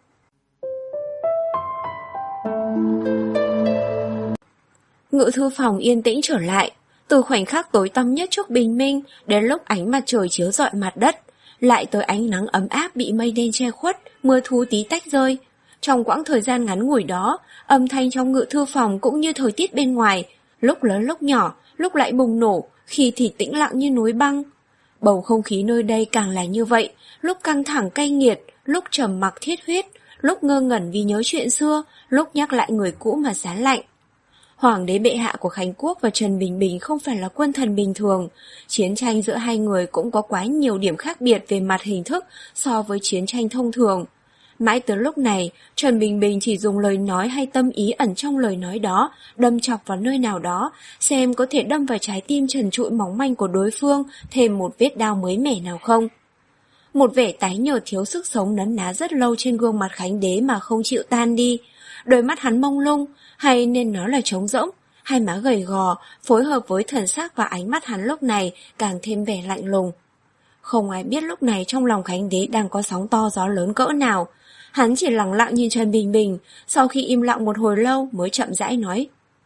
Ngự thư phòng yên tĩnh trở lại, từ khoảnh khắc tối tăm nhất trước bình minh đến lúc ánh mặt trời chiếu rọi mặt đất, lại tới ánh nắng ấm áp bị mây đen che khuất, mưa thu tí tách rơi. Trong quãng thời gian ngắn ngủi đó, âm thanh trong ngự thư phòng cũng như thời tiết bên ngoài, lúc lớn lúc nhỏ, lúc lại bùng nổ, khi thì tĩnh lặng như núi băng. Bầu không khí nơi đây càng là như vậy, lúc căng thẳng cay nghiệt, lúc trầm mặc thiết huyết, lúc ngơ ngẩn vì nhớ chuyện xưa, lúc nhắc lại người cũ mà giá lạnh. Hoàng đế bệ hạ của Khánh Quốc và Trần Bình Bình không phải là quân thần bình thường. Chiến tranh giữa hai người cũng có quá nhiều điểm khác biệt về mặt hình thức so với chiến tranh thông thường. Mãi tới lúc này, Trần Bình Bình chỉ dùng lời nói hay tâm ý ẩn trong lời nói đó, đâm chọc vào nơi nào đó, xem có thể đâm vào trái tim trần trụi mỏng manh của đối phương thêm một vết đao mới mẻ nào không. Một vẻ tái nhợt thiếu sức sống nấn ná rất lâu trên gương mặt Khánh đế mà không chịu tan đi. Đôi mắt hắn mông lung, hay nên nói là trống rỗng, hai má gầy gò, phối hợp với thần sắc và ánh mắt hắn lúc này càng thêm vẻ lạnh lùng. Không ai biết lúc này trong lòng Khánh đế đang có sóng to gió lớn cỡ nào. Hắn chỉ lặng lặng nhìn Trần Bình Bình, sau khi im lặng một hồi lâu mới chậm rãi nói.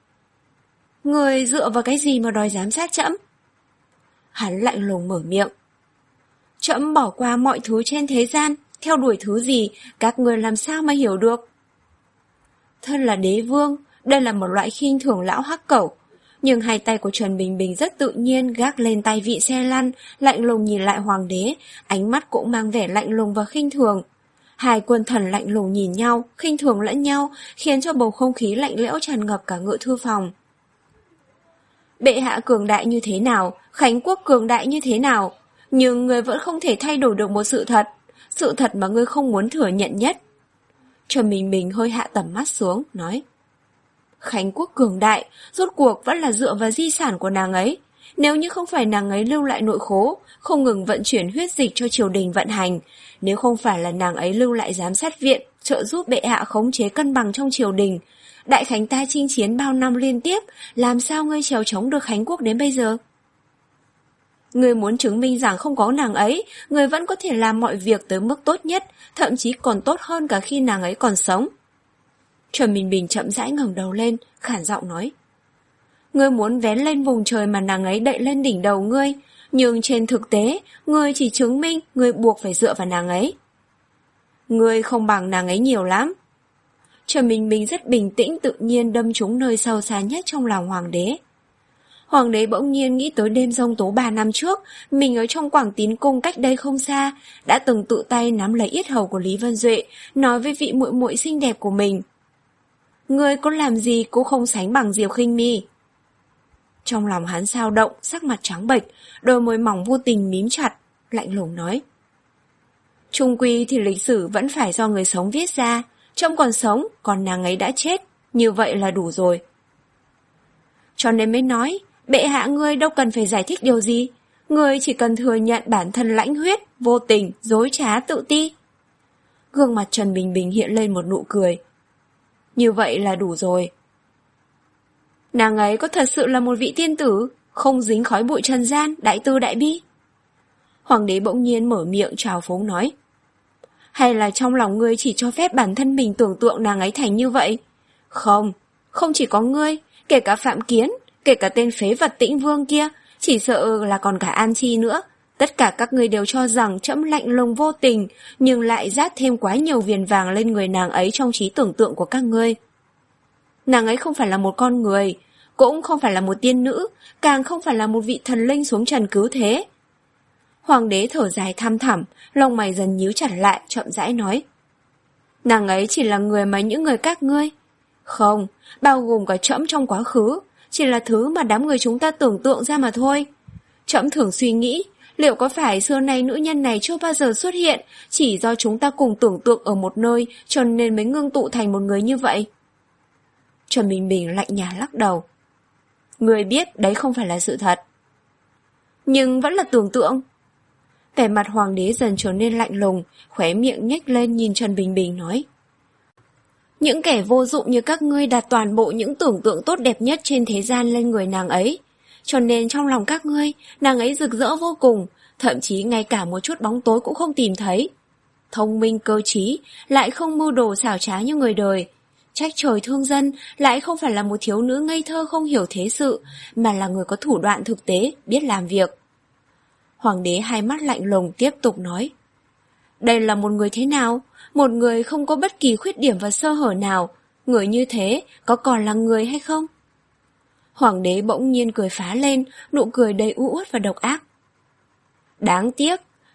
Người dựa vào cái gì mà đòi giám sát trẫm? Hắn lạnh lùng mở miệng. Trẫm bỏ qua mọi thứ trên thế gian, theo đuổi thứ gì, các người làm sao mà hiểu được? Thân là đế vương, đây là một loại khinh thường lão hắc cẩu. Nhưng hai tay của Trần Bình Bình rất tự nhiên gác lên tay vị xe lăn, lạnh lùng nhìn lại hoàng đế, ánh mắt cũng mang vẻ lạnh lùng và khinh thường. Hai quân thần lạnh lùng nhìn nhau, khinh thường lẫn nhau, khiến cho bầu không khí lạnh lẽo tràn ngập cả ngự thư phòng. Bệ hạ cường đại như thế nào, Khánh Quốc cường đại như thế nào, nhưng người vẫn không thể thay đổi được một sự thật, sự thật mà ngươi không muốn thừa nhận nhất. Trần Bình Bình hơi hạ tầm mắt xuống, nói. Khánh Quốc cường đại, rốt cuộc vẫn là dựa vào di sản của nàng ấy. Nếu như không phải nàng ấy lưu lại nội khố, không ngừng vận chuyển huyết dịch cho triều đình vận hành, nếu không phải là nàng ấy lưu lại giám sát viện, trợ giúp bệ hạ khống chế cân bằng trong triều đình, đại Khánh ta chinh chiến bao năm liên tiếp, làm sao ngươi trèo chống được Khánh Quốc đến bây giờ? Ngươi muốn chứng minh rằng không có nàng ấy, ngươi vẫn có thể làm mọi việc tới mức tốt nhất, thậm chí còn tốt hơn cả khi nàng ấy còn sống. Trần Bình Bình chậm rãi ngẩng đầu lên, khản giọng nói. Ngươi muốn vén lên vùng trời mà nàng ấy đậy lên đỉnh đầu ngươi, nhưng trên thực tế, ngươi chỉ chứng minh ngươi buộc phải dựa vào nàng ấy. Ngươi không bằng nàng ấy nhiều lắm. Trần Bình Bình rất bình tĩnh tự nhiên đâm trúng nơi sâu xa nhất trong lòng hoàng đế. Hoàng đế bỗng nhiên nghĩ tới đêm giông tố ba năm trước, mình ở trong Quảng Tín Cung cách đây không xa, đã từng tự tay nắm lấy yết hầu của Lý Vân Duệ, nói với vị muội muội xinh đẹp của mình. Ngươi có làm gì cũng không sánh bằng Diệp Khinh Mi. Trong lòng hắn dao động, sắc mặt trắng bệch, đôi môi mỏng vô tình mím chặt, lạnh lùng nói. Chung quy thì lịch sử vẫn phải do người sống viết ra, trông còn sống, còn nàng ấy đã chết, như vậy là đủ rồi. Cho nên mới nói, bệ hạ ngươi đâu cần phải giải thích điều gì, ngươi chỉ cần thừa nhận bản thân lãnh huyết, vô tình, dối trá, tự ti. Gương mặt Trần Bình Bình hiện lên một nụ cười. Như vậy là đủ rồi. Nàng ấy có thật sự là một vị tiên tử, không dính khói bụi trần gian, đại tư đại bi? Hoàng đế bỗng nhiên mở miệng trào phúng nói. Hay là trong lòng ngươi chỉ cho phép bản thân mình tưởng tượng nàng ấy thành như vậy? Không, không chỉ có ngươi, kể cả Phạm Kiến, kể cả tên phế vật Tĩnh Vương kia, chỉ sợ là còn cả An Chi nữa. Tất cả các ngươi đều cho rằng trẫm lạnh lùng vô tình, nhưng lại dát thêm quá nhiều viền vàng lên người nàng ấy trong trí tưởng tượng của các ngươi. Nàng ấy không phải là một con người, cũng không phải là một tiên nữ, càng không phải là một vị thần linh xuống trần cứu thế. Hoàng đế thở dài thăm thẳm, lông mày dần nhíu chặt lại, chậm rãi nói. Nàng ấy chỉ là người mà những người các ngươi, không, bao gồm cả trẫm trong quá khứ, chỉ là thứ mà đám người chúng ta tưởng tượng ra mà thôi. Trẫm thường suy nghĩ, liệu có phải xưa nay nữ nhân này chưa bao giờ xuất hiện, chỉ do chúng ta cùng tưởng tượng ở một nơi, cho nên mới ngưng tụ thành một người như vậy? Trần Bình Bình lạnh nhạt lắc đầu. Người biết đấy không phải là sự thật. Nhưng vẫn là tưởng tượng. Vẻ mặt hoàng đế dần trở nên lạnh lùng, khóe miệng nhếch lên nhìn Trần Bình Bình nói. Những kẻ vô dụng như các ngươi đặt toàn bộ những tưởng tượng tốt đẹp nhất trên thế gian lên người nàng ấy. Cho nên trong lòng các ngươi, nàng ấy rực rỡ vô cùng, thậm chí ngay cả một chút bóng tối cũng không tìm thấy. Thông minh cơ trí, lại không mưu đồ xảo trá như người đời. Trách trời thương dân, lại không phải là một thiếu nữ ngây thơ không hiểu thế sự, mà là người có thủ đoạn thực tế, biết làm việc. Hoàng đế hai mắt lạnh lùng tiếp tục nói. Đây là một người thế nào? Một người không có bất kỳ khuyết điểm và sơ hở nào. Người như thế có còn là người hay không? Hoàng đế bỗng nhiên cười phá lên, nụ cười đầy u uất và độc ác. Đáng tiếc,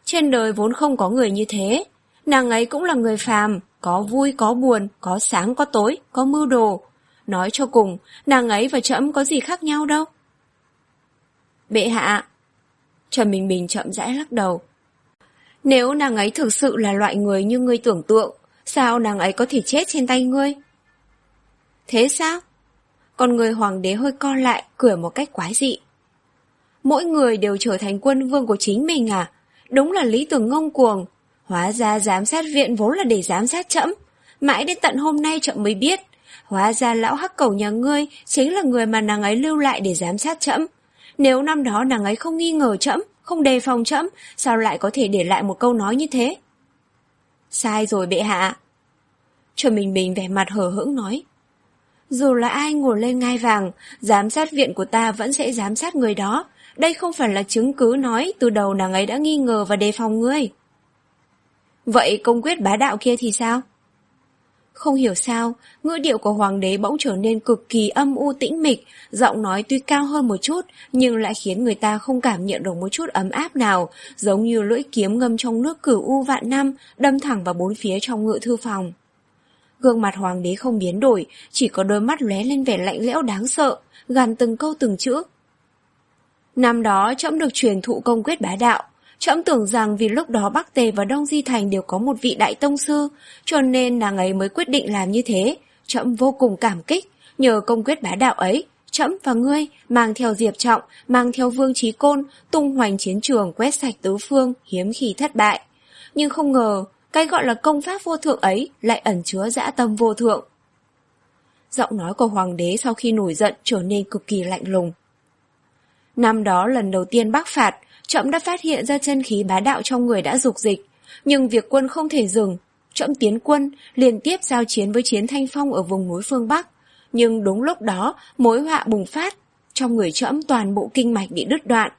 Trên đời vốn không có người như thế. Nàng ấy cũng là người phàm, có vui có buồn, có sáng có tối, có mưu đồ. Nói cho cùng, nàng ấy và trẫm có gì khác nhau đâu. Bệ hạ. Trần Bình Bình chậm rãi lắc đầu. Nếu nàng ấy thực sự là loại người như ngươi tưởng tượng, sao nàng ấy có thể chết trên tay ngươi? Thế sao? Con người hoàng đế hơi co lại, cười một cách quái dị. Mỗi người đều trở thành quân vương của chính mình à? Đúng là lý tưởng ngông cuồng. Hóa ra giám sát viện vốn là để giám sát trẫm. Mãi đến tận hôm nay trẫm mới biết. Hóa ra lão hắc cẩu nhà ngươi chính là người mà nàng ấy lưu lại để giám sát trẫm. Nếu năm đó nàng ấy không nghi ngờ trẫm, không đề phòng trẫm, sao lại có thể để lại một câu nói như thế? Sai rồi bệ hạ. Trần Bình Bình vẻ mặt hờ hững nói. Dù là ai ngồi lên ngai vàng, giám sát viện của ta vẫn sẽ giám sát người đó. Đây không phải là chứng cứ nói từ đầu nàng ấy đã nghi ngờ và đề phòng ngươi. Vậy công quyết bá đạo kia thì sao? Không hiểu sao, ngữ điệu của hoàng đế bỗng trở nên cực kỳ âm u tĩnh mịch, giọng nói tuy cao hơn một chút, nhưng lại khiến người ta không cảm nhận được một chút ấm áp nào, giống như lưỡi kiếm ngâm trong nước cửu u vạn năm, đâm thẳng vào bốn phía trong ngự thư phòng. Gương mặt hoàng đế không biến đổi, chỉ có đôi mắt lóe lên vẻ lạnh lẽo đáng sợ, gằn từng câu từng chữ. Năm đó trẫm được truyền thụ công quyết bá đạo. Trẫm tưởng rằng vì lúc đó Bắc Tề và Đông Di Thành đều có một vị đại tông sư, cho nên nàng ấy mới quyết định làm như thế. Trẫm vô cùng cảm kích, nhờ công quyết bá đạo ấy, trẫm và ngươi mang theo Diệp Trọng, mang theo Vương Chí Côn, tung hoành chiến trường quét sạch tứ phương, hiếm khi thất bại. Nhưng không ngờ, cái gọi là công pháp vô thượng ấy lại ẩn chứa dã tâm vô thượng. Giọng nói của hoàng đế sau khi nổi giận trở nên cực kỳ lạnh lùng. Năm đó lần đầu tiên Bắc phạt, trẫm đã phát hiện ra chân khí bá đạo trong người đã dục dịch, nhưng việc quân không thể dừng. Trẫm tiến quân, liên tiếp giao chiến với Chiến Thanh Phong ở vùng núi phương Bắc, nhưng đúng lúc đó mối họa bùng phát, trong người trẫm toàn bộ kinh mạch bị đứt đoạn.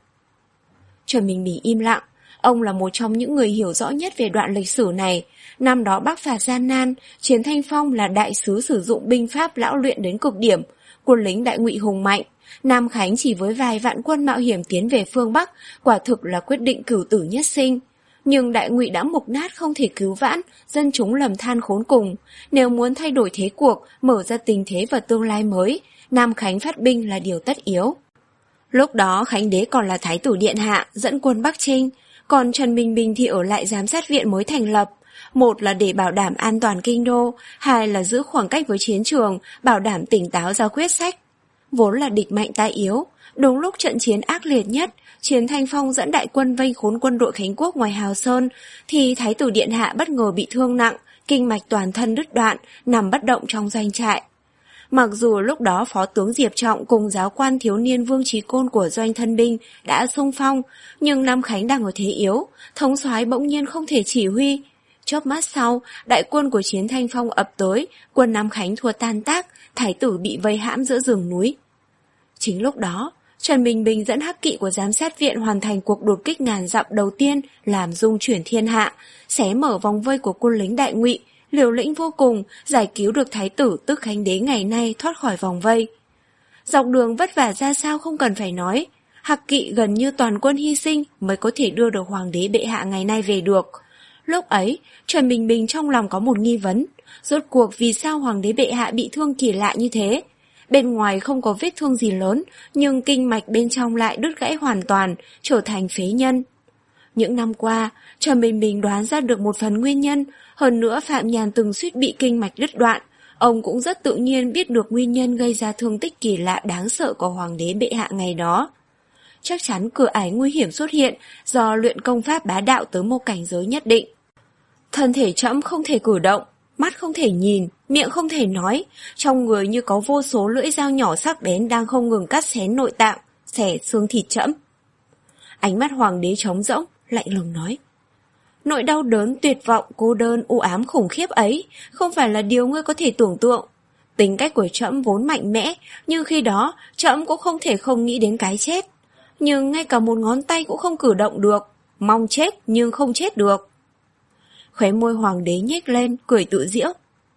Trần Bình Bình im lặng, ông là một trong những người hiểu rõ nhất về đoạn lịch sử này. Năm đó Bắc phạt gian nan, Chiến Thanh Phong là đại sứ sử dụng binh pháp lão luyện đến cực điểm, quân lính Đại Ngụy hùng mạnh. Nam Khánh chỉ với vài vạn quân mạo hiểm tiến về phương Bắc, quả thực là quyết định cửu tử nhất sinh. Nhưng Đại Ngụy đã mục nát không thể cứu vãn, dân chúng lầm than khốn cùng. Nếu muốn thay đổi thế cuộc, mở ra tình thế và tương lai mới, Nam Khánh phát binh là điều tất yếu. Lúc đó Khánh đế còn là thái tử điện hạ, dẫn quân Bắc chinh, còn Trần Bình Bình thì ở lại giám sát viện mới thành lập. Một là để bảo đảm an toàn kinh đô, hai là giữ khoảng cách với chiến trường, bảo đảm tỉnh táo ra quyết sách. Vốn là địch mạnh ta yếu, đúng lúc trận chiến ác liệt nhất, Chiến Thanh Phong dẫn đại quân vây khốn quân đội Khánh Quốc ngoài Hào Sơn, thì thái tử điện hạ bất ngờ bị thương nặng, kinh mạch toàn thân đứt đoạn, nằm bất động trong doanh trại. Mặc dù lúc đó phó tướng Diệp Trọng cùng giáo quan thiếu niên Vương Chí Côn của doanh thân binh đã xung phong, nhưng Nam Khánh đang ở thế yếu, thống soái bỗng nhiên không thể chỉ huy. Chớp mắt sau, đại quân của Chiến Thanh Phong ập tới, quân Nam Khánh thua tan tác, thái tử bị vây hãm giữa rừng núi. Chính lúc đó, Trần Bình Bình dẫn hắc kỵ của giám sát viện hoàn thành cuộc đột kích ngàn dặm đầu tiên, làm rung chuyển thiên hạ, xé mở vòng vây của quân lính Đại Ngụy, liều lĩnh vô cùng, giải cứu được thái tử tức Khánh đế ngày nay thoát khỏi vòng vây. Dọc đường vất vả ra sao không cần phải nói, hắc kỵ gần như toàn quân hy sinh mới có thể đưa được hoàng đế bệ hạ ngày nay về được. Lúc ấy, Trần Bình Bình trong lòng có một nghi vấn, rốt cuộc vì sao hoàng đế bệ hạ bị thương kỳ lạ như thế? Bên ngoài không có vết thương gì lớn, nhưng kinh mạch bên trong lại đứt gãy hoàn toàn, trở thành phế nhân. Những năm qua, Trần Bình Bình đoán ra được một phần nguyên nhân, hơn nữa Phạm Nhàn từng suýt bị kinh mạch đứt đoạn. Ông cũng rất tự nhiên biết được nguyên nhân gây ra thương tích kỳ lạ đáng sợ của hoàng đế bệ hạ ngày đó. Chắc chắn cửa ải nguy hiểm xuất hiện do luyện công pháp bá đạo tới một cảnh giới nhất định. Thân thể trẫm không thể cử động, mắt không thể nhìn, miệng không thể nói, trong người như có vô số lưỡi dao nhỏ sắc bén đang không ngừng cắt xén nội tạng, xẻ xương thịt trẫm. Ánh mắt hoàng đế trống rỗng, lạnh lùng nói. Nỗi đau đớn, tuyệt vọng, cô đơn, u ám khủng khiếp ấy không phải là điều ngươi có thể tưởng tượng. Tính cách của trẫm vốn mạnh mẽ, nhưng khi đó trẫm cũng không thể không nghĩ đến cái chết. Nhưng ngay cả một ngón tay cũng không cử động được, mong chết nhưng không chết được. Khóe môi hoàng đế nhếch lên, cười tự giễu.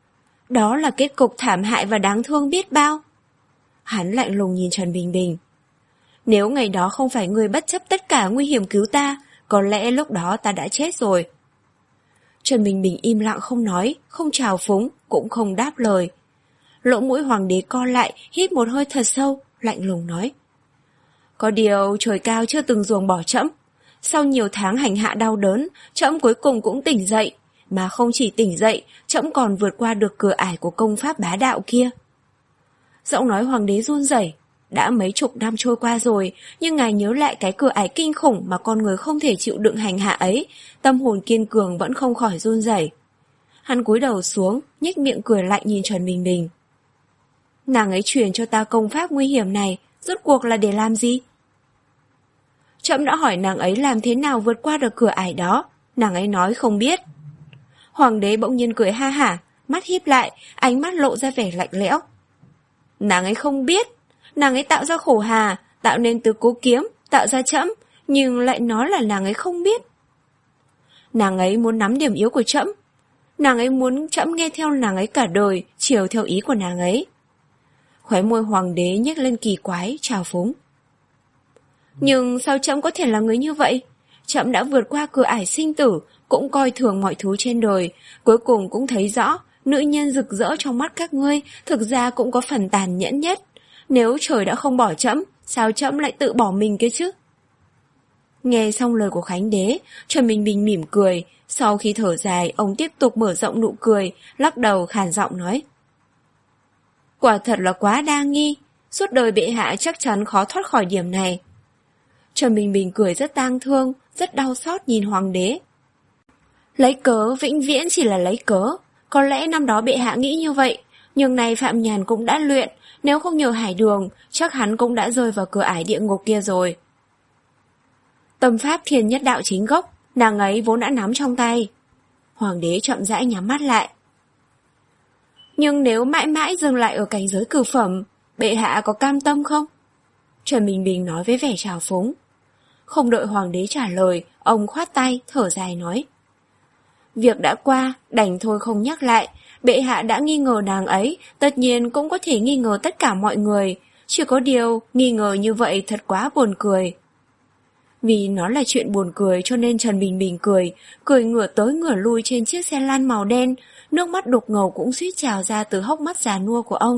Đó là kết cục thảm hại và đáng thương biết bao. Hắn lạnh lùng nhìn Trần Bình Bình. Nếu ngày đó không phải người bất chấp tất cả nguy hiểm cứu ta, có lẽ lúc đó ta đã chết rồi. Trần Bình Bình im lặng không nói, không chào phúng, cũng không đáp lời. Lỗ mũi hoàng đế co lại, hít một hơi thật sâu, lạnh lùng nói. Có điều trời cao chưa từng ruồng bỏ trẫm. Sau nhiều tháng hành hạ đau đớn, trẫm cuối cùng cũng tỉnh dậy. Mà không chỉ tỉnh dậy, trẫm còn vượt qua được cửa ải của công pháp bá đạo kia. Giọng nói hoàng đế run rẩy. Đã mấy chục năm trôi qua rồi, nhưng ngài nhớ lại cái cửa ải kinh khủng mà con người không thể chịu đựng hành hạ ấy, tâm hồn kiên cường vẫn không khỏi run rẩy. Hắn cúi đầu xuống, nhếch miệng cười lạnh nhìn Trần Bình Bình. Nàng ấy truyền cho ta công pháp nguy hiểm này, rốt cuộc là để làm gì? Trẫm đã hỏi nàng ấy làm thế nào vượt qua được cửa ải đó, nàng ấy nói không biết. Hoàng đế bỗng nhiên cười ha hả, mắt híp lại, ánh mắt lộ ra vẻ lạnh lẽo. Nàng ấy không biết, nàng ấy tạo ra khổ hà, tạo nên tứ cố kiếm, tạo ra trẫm, nhưng lại nói là nàng ấy không biết. Nàng ấy muốn nắm điểm yếu của trẫm, nàng ấy muốn trẫm nghe theo nàng ấy cả đời, chiều theo ý của nàng ấy. Khóe môi hoàng đế nhếch lên kỳ quái, trào phúng. Nhưng sao trẫm có thể là người như vậy? Trẫm đã vượt qua cửa ải sinh tử, cũng coi thường mọi thứ trên đời, cuối cùng cũng thấy rõ, nữ nhân rực rỡ trong mắt các ngươi thực ra cũng có phần tàn nhẫn nhất. Nếu trời đã không bỏ trẫm, sao trẫm lại tự bỏ mình kia chứ? Nghe xong lời của Khánh đế, Trần Bình Bình mỉm cười, sau khi thở dài, ông tiếp tục mở rộng nụ cười, lắc đầu khàn giọng nói. Quả thật là quá đa nghi, suốt đời bệ hạ chắc chắn khó thoát khỏi điểm này. Trần Bình Bình cười rất tang thương, rất đau xót nhìn hoàng đế. Lấy cớ vĩnh viễn chỉ là lấy cớ, có lẽ năm đó bệ hạ nghĩ như vậy, nhưng nay Phạm Nhàn cũng đã luyện, nếu không nhờ Hải Đường, chắc hắn cũng đã rơi vào cửa ải địa ngục kia rồi. Tâm pháp thiên nhất đạo chính gốc, nàng ấy vốn đã nắm trong tay. Hoàng đế chậm rãi nhắm mắt lại. Nhưng nếu mãi mãi dừng lại ở cảnh giới cửu phẩm, bệ hạ có cam tâm không? Trần Bình Bình nói với vẻ trào phúng. Không đợi hoàng đế trả lời, ông khoát tay, thở dài nói. Việc đã qua, đành thôi không nhắc lại. Bệ hạ đã nghi ngờ nàng ấy, tất nhiên cũng có thể nghi ngờ tất cả mọi người. Chỉ có điều, nghi ngờ như vậy thật quá buồn cười. Vì nó là chuyện buồn cười cho nên Trần Bình Bình cười, cười ngửa tới ngửa lui trên chiếc xe lăn màu đen, nước mắt đục ngầu cũng suýt trào ra từ hốc mắt già nua của ông.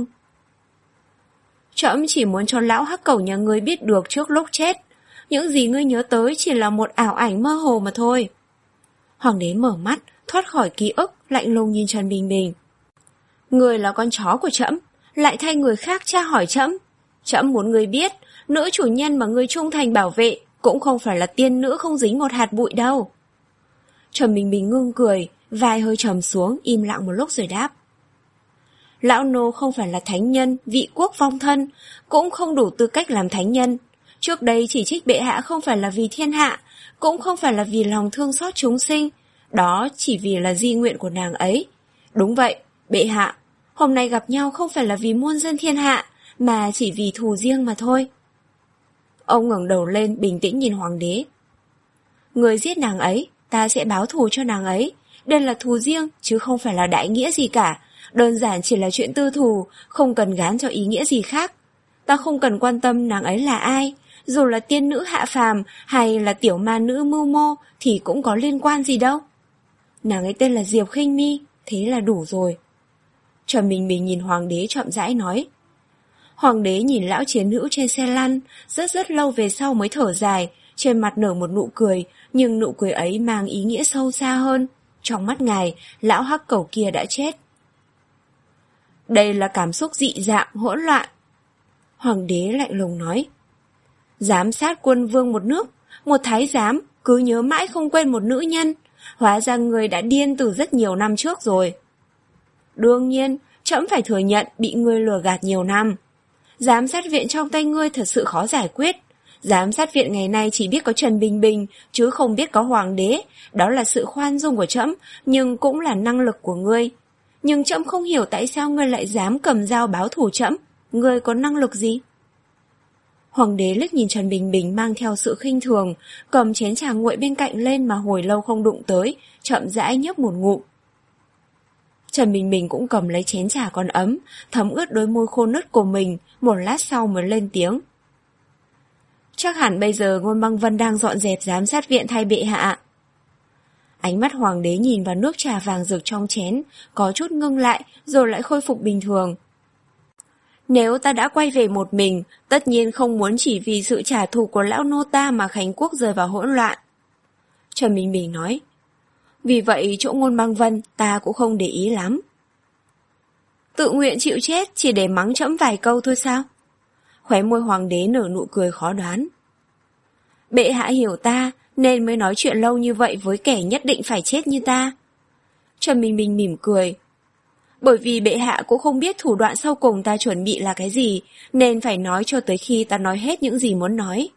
Trẫm chỉ muốn cho lão hắc cẩu nhà ngươi biết được trước lúc chết, những gì ngươi nhớ tới chỉ là một ảo ảnh mơ hồ mà thôi. Hoàng đế mở mắt, thoát khỏi ký ức, lạnh lùng nhìn Trần Bình Bình. Ngươi là con chó của trẫm, lại thay người khác tra hỏi trẫm. Trẫm muốn ngươi biết, nữ chủ nhân mà ngươi trung thành bảo vệ cũng không phải là tiên nữ không dính một hạt bụi đâu. Trần Bình Bình ngưng cười, vai hơi trầm xuống, im lặng một lúc rồi đáp. Lão nô không phải là thánh nhân, vị quốc vong thân, cũng không đủ tư cách làm thánh nhân. Trước đây chỉ trích bệ hạ không phải là vì thiên hạ, cũng không phải là vì lòng thương xót chúng sinh, đó chỉ vì là di nguyện của nàng ấy. Đúng vậy, bệ hạ, hôm nay gặp nhau không phải là vì muôn dân thiên hạ, mà chỉ vì thù riêng mà thôi. Ông ngẩng đầu lên bình tĩnh nhìn hoàng đế. Người giết nàng ấy, ta sẽ báo thù cho nàng ấy. Đây là thù riêng, chứ không phải là đại nghĩa gì cả. Đơn giản chỉ là chuyện tư thù, không cần gán cho ý nghĩa gì khác. Ta không cần quan tâm nàng ấy là ai, dù là tiên nữ hạ phàm hay là tiểu ma nữ mưu mô thì cũng có liên quan gì đâu. Nàng ấy tên là Diệp Khinh Mi, thế là đủ rồi. Trần Bình Bình nhìn hoàng đế chậm rãi nói. Hoàng đế nhìn lão chiến hữu trên xe lăn, rất rất lâu về sau mới thở dài, trên mặt nở một nụ cười, nhưng nụ cười ấy mang ý nghĩa sâu xa hơn. Trong mắt ngài, lão hắc cẩu kia đã chết. Đây là cảm xúc dị dạng, hỗn loạn. Hoàng đế lạnh lùng nói. Giám sát quân vương một nước, một thái giám, cứ nhớ mãi không quên một nữ nhân. Hóa ra người đã điên từ rất nhiều năm trước rồi. Đương nhiên, trẫm phải thừa nhận bị ngươi lừa gạt nhiều năm. Giám sát viện trong tay ngươi thật sự khó giải quyết. Giám sát viện ngày nay chỉ biết có Trần Bình Bình, chứ không biết có hoàng đế. Đó là sự khoan dung của trẫm, nhưng cũng là năng lực của ngươi. Nhưng trẫm không hiểu tại sao ngươi lại dám cầm dao báo thù trẫm. Ngươi có năng lực gì? Hoàng đế liếc nhìn Trần Bình Bình mang theo sự khinh thường, cầm chén trà nguội bên cạnh lên mà hồi lâu không đụng tới, chậm rãi nhấp một ngụm. Trần Bình Bình cũng cầm lấy chén trà còn ấm, thấm ướt đôi môi khô nứt của mình, một lát sau mới lên tiếng. Chắc hẳn bây giờ Ngôn Băng Vân đang dọn dẹp giám sát viện thay bệ hạ. Ánh mắt hoàng đế nhìn vào nước trà vàng rực trong chén, có chút ngưng lại rồi lại khôi phục bình thường. Nếu ta đã quay về một mình, tất nhiên không muốn chỉ vì sự trả thù của lão nô ta mà Khánh Quốc rơi vào hỗn loạn. Trần Bình Bình nói, vì vậy chỗ Ngôn Băng Vân ta cũng không để ý lắm. Tự nguyện chịu chết chỉ để mắng trẫm vài câu thôi sao? Khóe môi hoàng đế nở nụ cười khó đoán. Bệ hạ hiểu ta nên mới nói chuyện lâu như vậy với kẻ nhất định phải chết như ta. Trần Bình Bình mỉm cười. Bởi vì bệ hạ cũng không biết thủ đoạn sau cùng ta chuẩn bị là cái gì, nên phải nói cho tới khi ta nói hết những gì muốn nói.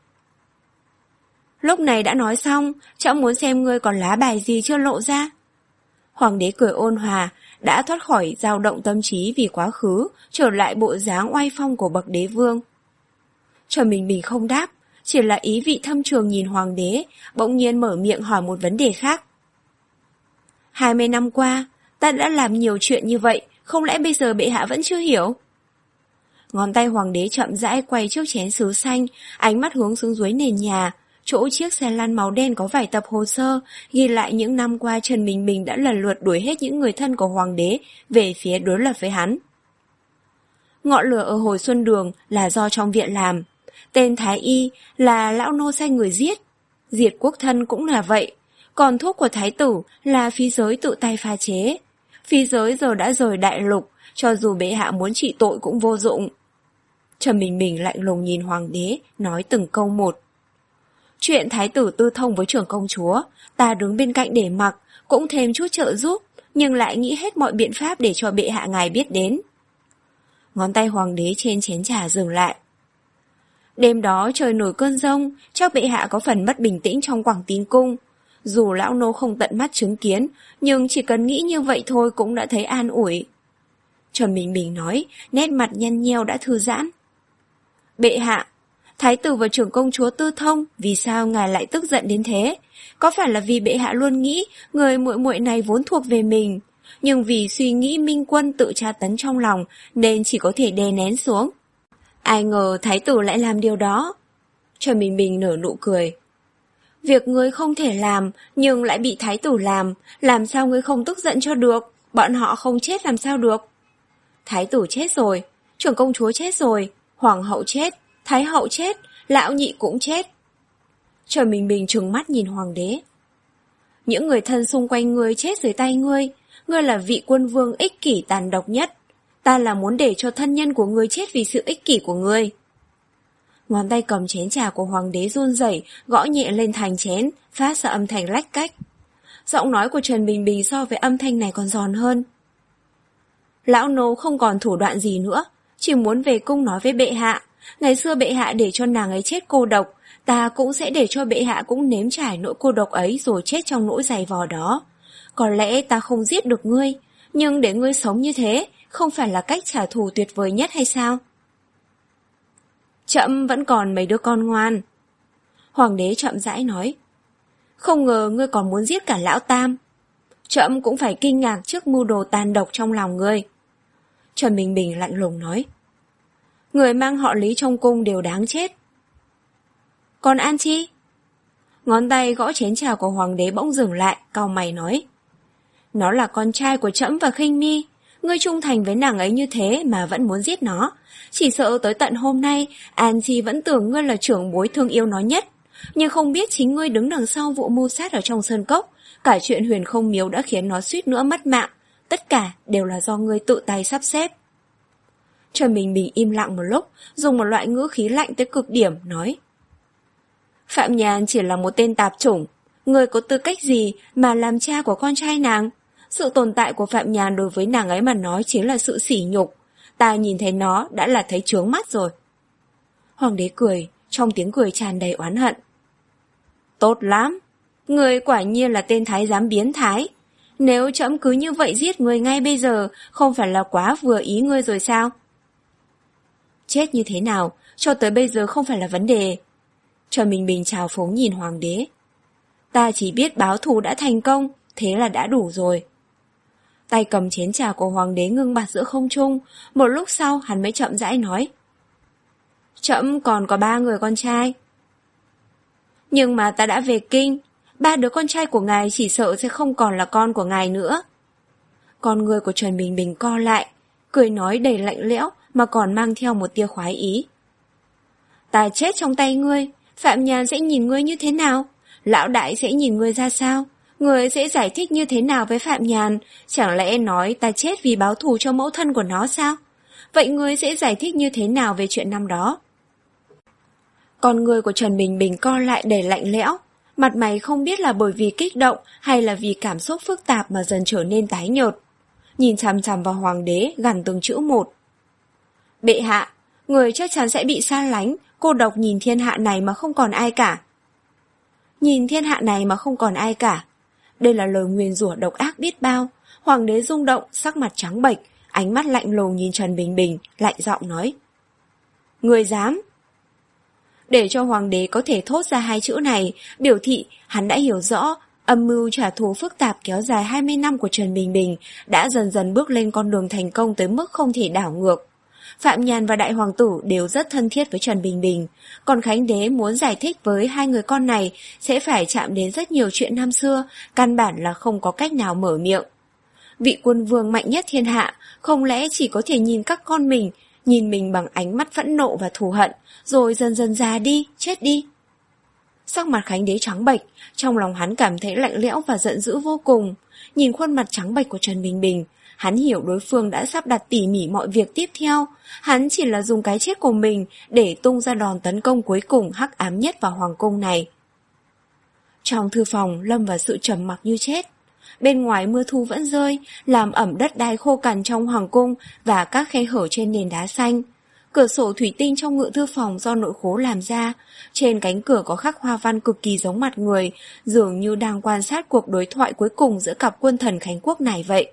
Lúc này đã nói xong, trẫm muốn xem ngươi còn lá bài gì chưa lộ ra. Hoàng đế cười ôn hòa, đã thoát khỏi dao động tâm trí vì quá khứ, trở lại bộ dáng oai phong của bậc đế vương. Trần Bình Bình không đáp, chỉ là ý vị thâm trường nhìn hoàng đế, bỗng nhiên mở miệng hỏi một vấn đề khác. Hai mươi năm qua, ta đã làm nhiều chuyện như vậy, không lẽ bây giờ bệ hạ vẫn chưa hiểu? Ngón tay hoàng đế chậm rãi quay trước chén sứ xanh, ánh mắt hướng xuống dưới nền nhà, chỗ chiếc xe lăn màu đen có vài tập hồ sơ, ghi lại những năm qua Trần Bình Bình đã lần lượt đuổi hết những người thân của hoàng đế về phía đối lập với hắn. Ngọn lửa ở hồi Xuân Đường là do trong viện làm. Tên Thái Y là lão nô sai người giết. Diệt quốc thân cũng là vậy. Còn thuốc của thái tử là phi giới tự tay pha chế. Phi giới giờ đã rời đại lục, cho dù bệ hạ muốn trị tội cũng vô dụng. Trần Bình Bình lạnh lùng nhìn hoàng đế, nói từng câu một. Chuyện thái tử tư thông với trưởng công chúa, ta đứng bên cạnh để mặc, cũng thêm chút trợ giúp, nhưng lại nghĩ hết mọi biện pháp để cho bệ hạ ngài biết đến. Ngón tay hoàng đế trên chén trà dừng lại. Đêm đó trời nổi cơn giông, chắc bệ hạ có phần mất bình tĩnh trong Quảng Tín Cung. Dù lão nô không tận mắt chứng kiến, nhưng chỉ cần nghĩ như vậy thôi cũng đã thấy an ủi. Trần Bình Bình nói, nét mặt nhăn nheo đã thư giãn. Bệ hạ, thái tử và trưởng công chúa tư thông, vì sao ngài lại tức giận đến thế? Có phải là vì bệ hạ luôn nghĩ người muội muội này vốn thuộc về mình, nhưng vì suy nghĩ Minh Quân tự tra tấn trong lòng nên chỉ có thể đè nén xuống? Ai ngờ thái tử lại làm điều đó. Trần Bình Bình nở nụ cười. Việc ngươi không thể làm nhưng lại bị thái tử làm, làm sao ngươi không tức giận cho được? Bọn họ không chết làm sao được? Thái tử chết rồi, trưởng công chúa chết rồi, hoàng hậu chết, thái hậu chết, lão nhị cũng chết. Trần Bình Bình trừng mắt nhìn hoàng đế. Những người thân xung quanh ngươi chết dưới tay ngươi, ngươi là vị quân vương ích kỷ tàn độc nhất. Ta là muốn để cho thân nhân của ngươi chết vì sự ích kỷ của ngươi. Ngón tay cầm chén trà của hoàng đế run rẩy, gõ nhẹ lên thành chén, phát ra âm thanh lách cách. Giọng nói của Trần Bình Bình so với âm thanh này còn giòn hơn. Lão nô không còn thủ đoạn gì nữa, chỉ muốn về cung nói với bệ hạ. Ngày xưa bệ hạ để cho nàng ấy chết cô độc, ta cũng sẽ để cho bệ hạ cũng nếm trải nỗi cô độc ấy rồi chết trong nỗi dày vò đó. Có lẽ ta không giết được ngươi, nhưng để ngươi sống như thế không phải là cách trả thù tuyệt vời nhất hay sao? Trẫm vẫn còn mấy đứa con ngoan. Hoàng đế chậm rãi nói. Không ngờ ngươi còn muốn giết cả lão tam. Trẫm cũng phải kinh ngạc trước mưu đồ tàn độc trong lòng ngươi. Trần Bình Bình lạnh lùng nói. Người mang họ Lý trong cung đều đáng chết. Còn An Chi? Ngón tay gõ chén trà của hoàng đế bỗng dừng lại, cau mày nói. Nó là con trai của trẫm và Khinh Mi. Ngươi trung thành với nàng ấy như thế mà vẫn muốn giết nó. Chỉ sợ tới tận hôm nay An Chi vẫn tưởng ngươi là trưởng bối thương yêu nó nhất. Nhưng không biết chính ngươi đứng đằng sau vụ mưu sát ở trong sơn cốc. Cả chuyện Huyền Không Miếu đã khiến nó suýt nữa mất mạng. Tất cả đều là do ngươi tự tay sắp xếp. Trần Bình Bình im lặng một lúc, dùng một loại ngữ khí lạnh tới cực điểm, nói. Phạm Nhàn chỉ là một tên tạp chủng. Ngươi có tư cách gì mà làm cha của con trai nàng? Sự tồn tại của Phạm Nhàn đối với nàng ấy mà nói chính là sự sỉ nhục. Ta nhìn thấy nó đã là thấy chướng mắt rồi. Hoàng đế cười, trong tiếng cười tràn đầy oán hận. Tốt lắm, ngươi quả nhiên là tên thái giám biến thái. Nếu trẫm cứ như vậy giết ngươi ngay bây giờ, không phải là quá vừa ý ngươi rồi sao? Chết như thế nào, cho tới bây giờ không phải là vấn đề. Trần Bình Bình trào phúng nhìn hoàng đế. Ta chỉ biết báo thù đã thành công, thế là đã đủ rồi. Tay cầm chén trà của hoàng đế ngưng bặt giữa không trung, một lúc sau hắn mới chậm rãi nói. Trẫm còn có ba người con trai. Nhưng mà ta đã về kinh, ba đứa con trai của ngài chỉ sợ sẽ không còn là con của ngài nữa. Con người của Trần Bình Bình co lại, cười nói đầy lạnh lẽo mà còn mang theo một tia khoái ý. Ta chết trong tay ngươi, Phạm Nhàn sẽ nhìn ngươi như thế nào? Lão đại sẽ nhìn ngươi ra sao? Ngươi sẽ giải thích như thế nào với Phạm Nhàn? Chẳng lẽ nói ta chết vì báo thù cho mẫu thân của nó sao? Vậy ngươi sẽ giải thích như thế nào về chuyện năm đó? Con người của Trần Bình Bình co lại đầy lạnh lẽo, mặt mày không biết là bởi vì kích động hay là vì cảm xúc phức tạp mà dần trở nên tái nhợt. Nhìn chằm chằm vào hoàng đế, gằn từng chữ một. Bệ hạ, người chắc chắn sẽ bị xa lánh, cô độc nhìn thiên hạ này mà không còn ai cả. Nhìn thiên hạ này mà không còn ai cả. Đây là lời nguyền rủa độc ác biết bao. Hoàng đế rung động, sắc mặt trắng bệch, ánh mắt lạnh lùng nhìn Trần Bình Bình, lạnh giọng nói. Người dám? Để cho hoàng đế có thể thốt ra hai chữ này, biểu thị hắn đã hiểu rõ âm mưu trả thù phức tạp kéo dài hai mươi năm của Trần Bình Bình đã dần dần bước lên con đường thành công tới mức không thể đảo ngược. Phạm Nhàn và Đại Hoàng Tử đều rất thân thiết với Trần Bình Bình, còn Khánh Đế muốn giải thích với hai người con này sẽ phải chạm đến rất nhiều chuyện năm xưa, căn bản là không có cách nào mở miệng. Vị quân vương mạnh nhất thiên hạ, không lẽ chỉ có thể nhìn các con mình, nhìn mình bằng ánh mắt phẫn nộ và thù hận, rồi dần dần già đi, chết đi. Sắc mặt Khánh Đế trắng bệch, trong lòng hắn cảm thấy lạnh lẽo và giận dữ vô cùng. Nhìn khuôn mặt trắng bệch của Trần Bình Bình, hắn hiểu đối phương đã sắp đặt tỉ mỉ mọi việc tiếp theo. Hắn chỉ là dùng cái chết của mình để tung ra đòn tấn công cuối cùng hắc ám nhất vào hoàng cung này. Trong thư phòng lâm vào sự trầm mặc như chết. Bên ngoài mưa thu vẫn rơi, làm ẩm đất đai khô cằn trong hoàng cung và các khe hở trên nền đá xanh. Cửa sổ thủy tinh trong ngự thư phòng do nội khố làm ra, trên cánh cửa có khắc hoa văn cực kỳ giống mặt người, dường như đang quan sát cuộc đối thoại cuối cùng giữa cặp quân thần Khánh Quốc này vậy.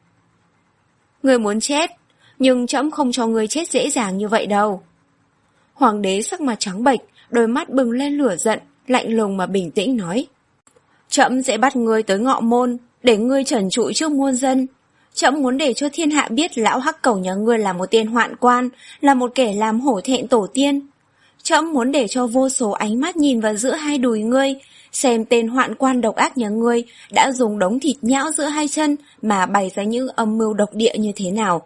Ngươi muốn chết, nhưng trẫm không cho ngươi chết dễ dàng như vậy đâu. Hoàng đế sắc mặt trắng bệch, đôi mắt bừng lên lửa giận, lạnh lùng mà bình tĩnh nói. Trẫm sẽ bắt ngươi tới ngọ môn, để ngươi trần trụi trước muôn dân. Trẫm muốn để cho thiên hạ biết lão hắc cẩu nhà ngươi là một tên hoạn quan, là một kẻ làm hổ thẹn tổ tiên. Trẫm muốn để cho vô số ánh mắt nhìn vào giữa hai đùi ngươi, xem tên hoạn quan độc ác nhà ngươi đã dùng đống thịt nhão giữa hai chân mà bày ra những âm mưu độc địa như thế nào.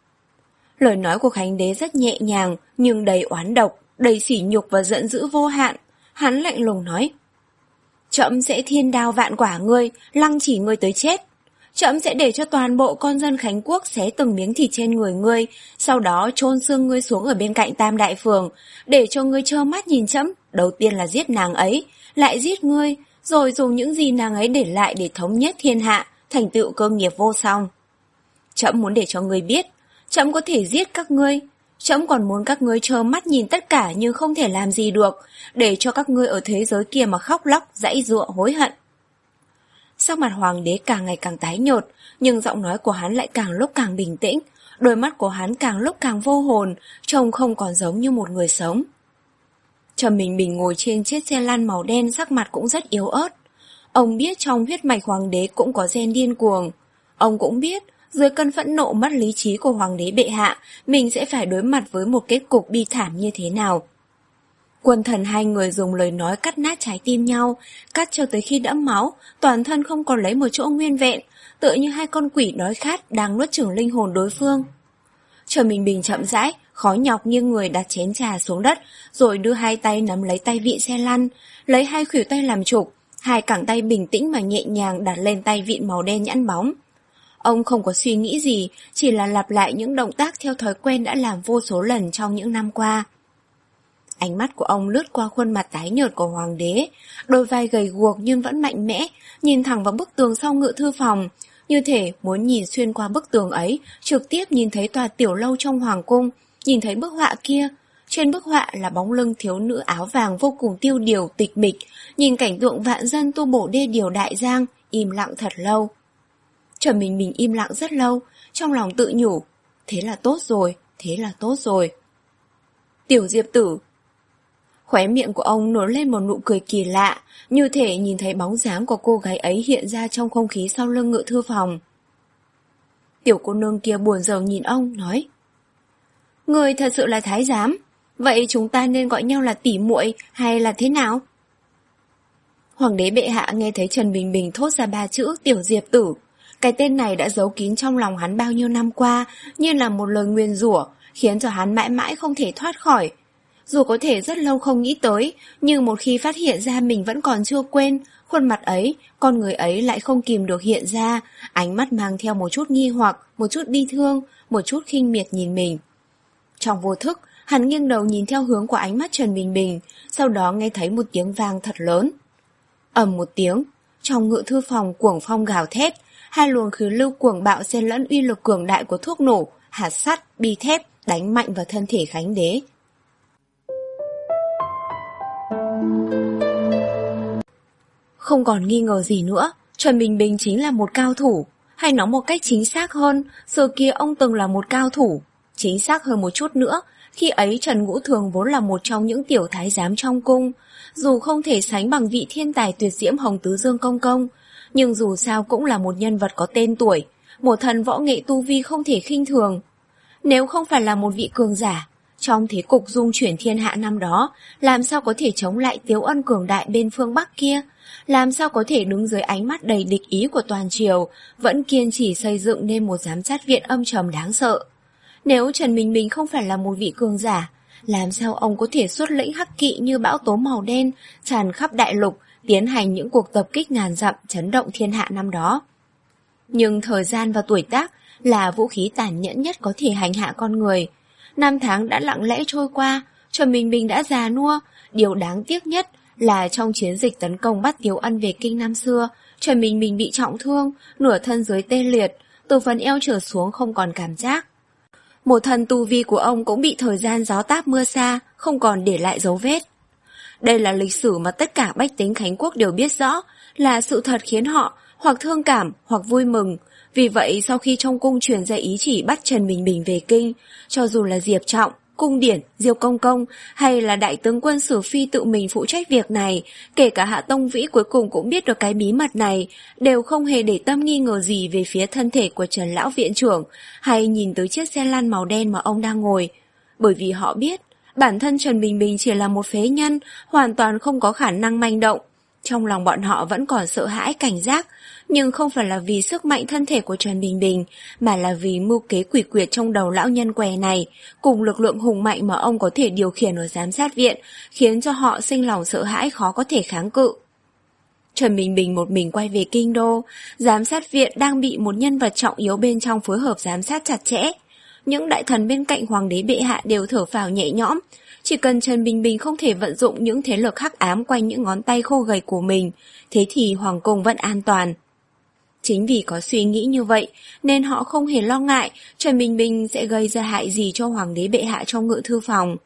Lời nói của Khánh Đế rất nhẹ nhàng nhưng đầy oán độc, đầy sỉ nhục và giận dữ vô hạn. Hắn lạnh lùng nói. Trẫm sẽ thiên đao vạn quả ngươi, lăng chỉ ngươi tới chết. Trẫm sẽ để cho toàn bộ con dân Khánh Quốc xé từng miếng thịt trên người ngươi, sau đó chôn xương ngươi xuống ở bên cạnh Tam Đại Phường, để cho ngươi trơ mắt nhìn trẫm, đầu tiên là giết nàng ấy, lại giết ngươi, rồi dùng những gì nàng ấy để lại để thống nhất thiên hạ, thành tựu cơ nghiệp vô song. Trẫm muốn để cho ngươi biết, trẫm có thể giết các ngươi, trẫm còn muốn các ngươi trơ mắt nhìn tất cả nhưng không thể làm gì được, để cho các ngươi ở thế giới kia mà khóc lóc, giãy giụa hối hận. Sắc mặt hoàng đế càng ngày càng tái nhợt, nhưng giọng nói của hắn lại càng lúc càng bình tĩnh, đôi mắt của hắn càng lúc càng vô hồn, trông không còn giống như một người sống. Trầm Bình Bình ngồi trên chiếc xe lăn màu đen, sắc mặt cũng rất yếu ớt. Ông biết trong huyết mạch hoàng đế cũng có gen điên cuồng. Ông cũng biết, dưới cơn phẫn nộ mất lý trí của hoàng đế bệ hạ, mình sẽ phải đối mặt với một kết cục bi thảm như thế nào. Quân thần hai người dùng lời nói cắt nát trái tim nhau, cắt cho tới khi đẫm máu, toàn thân không còn lấy một chỗ nguyên vẹn, tựa như hai con quỷ đói khát đang nuốt chửng linh hồn đối phương. Trầm Bình Bình chậm rãi, khó nhọc nghiêng người đặt chén trà xuống đất, rồi đưa hai tay nắm lấy tay vịn xe lăn, lấy hai khuỷu tay làm trục, hai cẳng tay bình tĩnh mà nhẹ nhàng đặt lên tay vịn màu đen nhẵn bóng. Ông không có suy nghĩ gì, chỉ là lặp lại những động tác theo thói quen đã làm vô số lần trong những năm qua. Ánh mắt của ông lướt qua khuôn mặt tái nhợt của hoàng đế, đôi vai gầy guộc nhưng vẫn mạnh mẽ, nhìn thẳng vào bức tường sau ngự thư phòng, như thể muốn nhìn xuyên qua bức tường ấy, trực tiếp nhìn thấy tòa tiểu lâu trong hoàng cung, nhìn thấy bức họa kia. Trên bức họa là bóng lưng thiếu nữ áo vàng vô cùng tiêu điều, tịch mịch, nhìn cảnh tượng vạn dân tu bổ đê điều đại giang, im lặng thật lâu. Trầm Bình Bình im lặng rất lâu, trong lòng tự nhủ, thế là tốt rồi, thế là tốt rồi. Tiểu Diệp Tử. Khóe miệng của ông nổi lên một nụ cười kỳ lạ, như thể nhìn thấy bóng dáng của cô gái ấy hiện ra trong không khí sau lưng ngự thư phòng. Tiểu cô nương kia buồn rầu nhìn ông, nói. Người thật sự là thái giám, vậy chúng ta nên gọi nhau là tỷ muội hay là thế nào? Hoàng đế bệ hạ nghe thấy Trần Bình Bình thốt ra ba chữ Tiểu Diệp Tử. Cái tên này đã giấu kín trong lòng hắn bao nhiêu năm qua, như là một lời nguyền rủa, khiến cho hắn mãi mãi không thể thoát khỏi. Dù có thể rất lâu không nghĩ tới, nhưng một khi phát hiện ra mình vẫn còn chưa quên, khuôn mặt ấy, con người ấy lại không kìm được hiện ra, ánh mắt mang theo một chút nghi hoặc, một chút bi thương, một chút khinh miệt nhìn mình. Trong vô thức, hắn nghiêng đầu nhìn theo hướng của ánh mắt Trần Bình Bình, sau đó nghe thấy một tiếng vang thật lớn. Ầm một tiếng, trong ngự thư phòng cuồng phong gào thét, hai luồng khí lưu cuồng bạo xen lẫn uy lực cường đại của thuốc nổ, hạt sắt, bi thép đánh mạnh vào thân thể Khánh Đế. Không còn nghi ngờ gì nữa, Trần Bình Bình chính là một cao thủ, hay nói một cách chính xác hơn, xưa kia ông từng là một cao thủ. Chính xác hơn một chút nữa, khi ấy Trần Ngũ Thường vốn là một trong những tiểu thái giám trong cung, dù không thể sánh bằng vị thiên tài tuyệt diễm Hồng Tứ Dương Công Công, nhưng dù sao cũng là một nhân vật có tên tuổi, một thần võ nghệ tu vi không thể khinh thường. Nếu không phải là một vị cường giả, trong thế cục dung chuyển thiên hạ năm đó, làm sao có thể chống lại Tiếu Ân cường đại bên phương Bắc kia, làm sao có thể đứng dưới ánh mắt đầy địch ý của toàn triều, vẫn kiên trì xây dựng nên một giám sát viện âm trầm đáng sợ. Nếu Trần Bình Bình không phải là một vị cường giả, làm sao ông có thể xuất lĩnh hắc kỵ như bão tố màu đen, tràn khắp đại lục, tiến hành những cuộc tập kích ngàn dặm chấn động thiên hạ năm đó. Nhưng thời gian và tuổi tác là vũ khí tàn nhẫn nhất có thể hành hạ con người. Năm tháng đã lặng lẽ trôi qua, Trần Bình Bình đã già nua. Điều đáng tiếc nhất là trong chiến dịch tấn công bắt Tiếu Ân về kinh năm xưa, Trần Bình Bình bị trọng thương, nửa thân dưới tê liệt, từ phần eo trở xuống không còn cảm giác. Một thân tu vi của ông cũng bị thời gian gió táp mưa xa, không còn để lại dấu vết. Đây là lịch sử mà tất cả bách tính Khánh Quốc đều biết rõ, là sự thật khiến họ hoặc thương cảm hoặc vui mừng. Vì vậy sau khi trong cung truyền ra ý chỉ bắt Trần Bình Bình về kinh, cho dù là Diệp Trọng, Cung Điển, Diêu Công Công hay là đại tướng quân Sử Phi tự mình phụ trách việc này, kể cả Hạ Tông Vĩ cuối cùng cũng biết được cái bí mật này, đều không hề để tâm nghi ngờ gì về phía thân thể của Trần Lão Viện trưởng hay nhìn tới chiếc xe lăn màu đen mà ông đang ngồi. Bởi vì họ biết, bản thân Trần Bình Bình chỉ là một phế nhân, hoàn toàn không có khả năng manh động. Trong lòng bọn họ vẫn còn sợ hãi cảnh giác, nhưng không phải là vì sức mạnh thân thể của Trần Bình Bình, mà là vì mưu kế quỷ quyệt trong đầu lão nhân què này, cùng lực lượng hùng mạnh mà ông có thể điều khiển ở giám sát viện, khiến cho họ sinh lòng sợ hãi khó có thể kháng cự. Trần Bình Bình một mình quay về kinh đô, giám sát viện đang bị một nhân vật trọng yếu bên trong phối hợp giám sát chặt chẽ. Những đại thần bên cạnh hoàng đế bệ hạ đều thở phào nhẹ nhõm, chỉ cần Trần Bình Bình không thể vận dụng những thế lực hắc ám quanh những ngón tay khô gầy của mình, thế thì hoàng cung vẫn an toàn. Chính vì có suy nghĩ như vậy, nên họ không hề lo ngại Trần Bình Bình sẽ gây ra hại gì cho hoàng đế bệ hạ trong ngự thư phòng.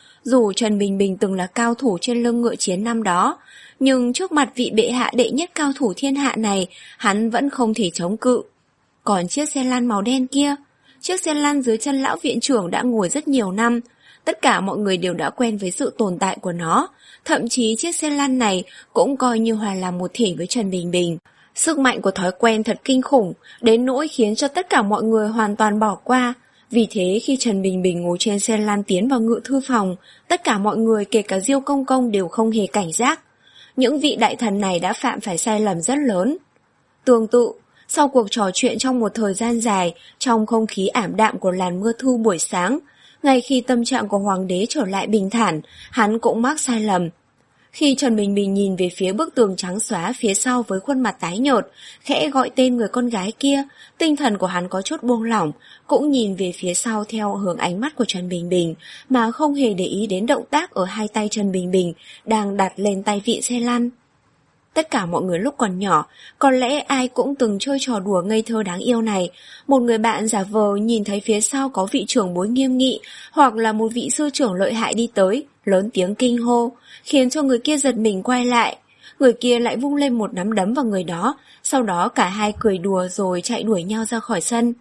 Dù Trần Bình Bình từng là cao thủ trên lưng ngựa chiến năm đó, nhưng trước mặt vị bệ hạ đệ nhất cao thủ thiên hạ này, hắn vẫn không thể chống cự. Còn chiếc xe lăn màu đen kia, chiếc xe lăn dưới chân lão viện trưởng đã ngồi rất nhiều năm, tất cả mọi người đều đã quen với sự tồn tại của nó, thậm chí chiếc xe lăn này cũng coi như hòa làm một thể với Trần Bình Bình. Sức mạnh của thói quen thật kinh khủng, đến nỗi khiến cho tất cả mọi người hoàn toàn bỏ qua. Vì thế khi Trần Bình Bình ngồi trên xe lăn tiến vào ngự thư phòng, tất cả mọi người kể cả Diêu Công Công đều không hề cảnh giác. Những vị đại thần này đã phạm phải sai lầm rất lớn. Tương tự, sau cuộc trò chuyện trong một thời gian dài, trong không khí ảm đạm của làn mưa thu buổi sáng, ngay khi tâm trạng của hoàng đế trở lại bình thản, hắn cũng mắc sai lầm. Khi Trần Bình Bình nhìn về phía bức tường trắng xóa phía sau với khuôn mặt tái nhợt, khẽ gọi tên người con gái kia, tinh thần của hắn có chút buông lỏng, cũng nhìn về phía sau theo hướng ánh mắt của Trần Bình Bình, mà không hề để ý đến động tác ở hai tay Trần Bình Bình đang đặt lên tay vịn xe lăn. Tất cả mọi người lúc còn nhỏ, có lẽ ai cũng từng chơi trò đùa ngây thơ đáng yêu này. Một người bạn giả vờ nhìn thấy phía sau có vị trưởng bối nghiêm nghị, hoặc là một vị sư trưởng lợi hại đi tới, lớn tiếng kinh hô, khiến cho người kia giật mình quay lại. Người kia lại vung lên một nắm đấm vào người đó, sau đó cả hai cười đùa rồi chạy đuổi nhau ra khỏi sân.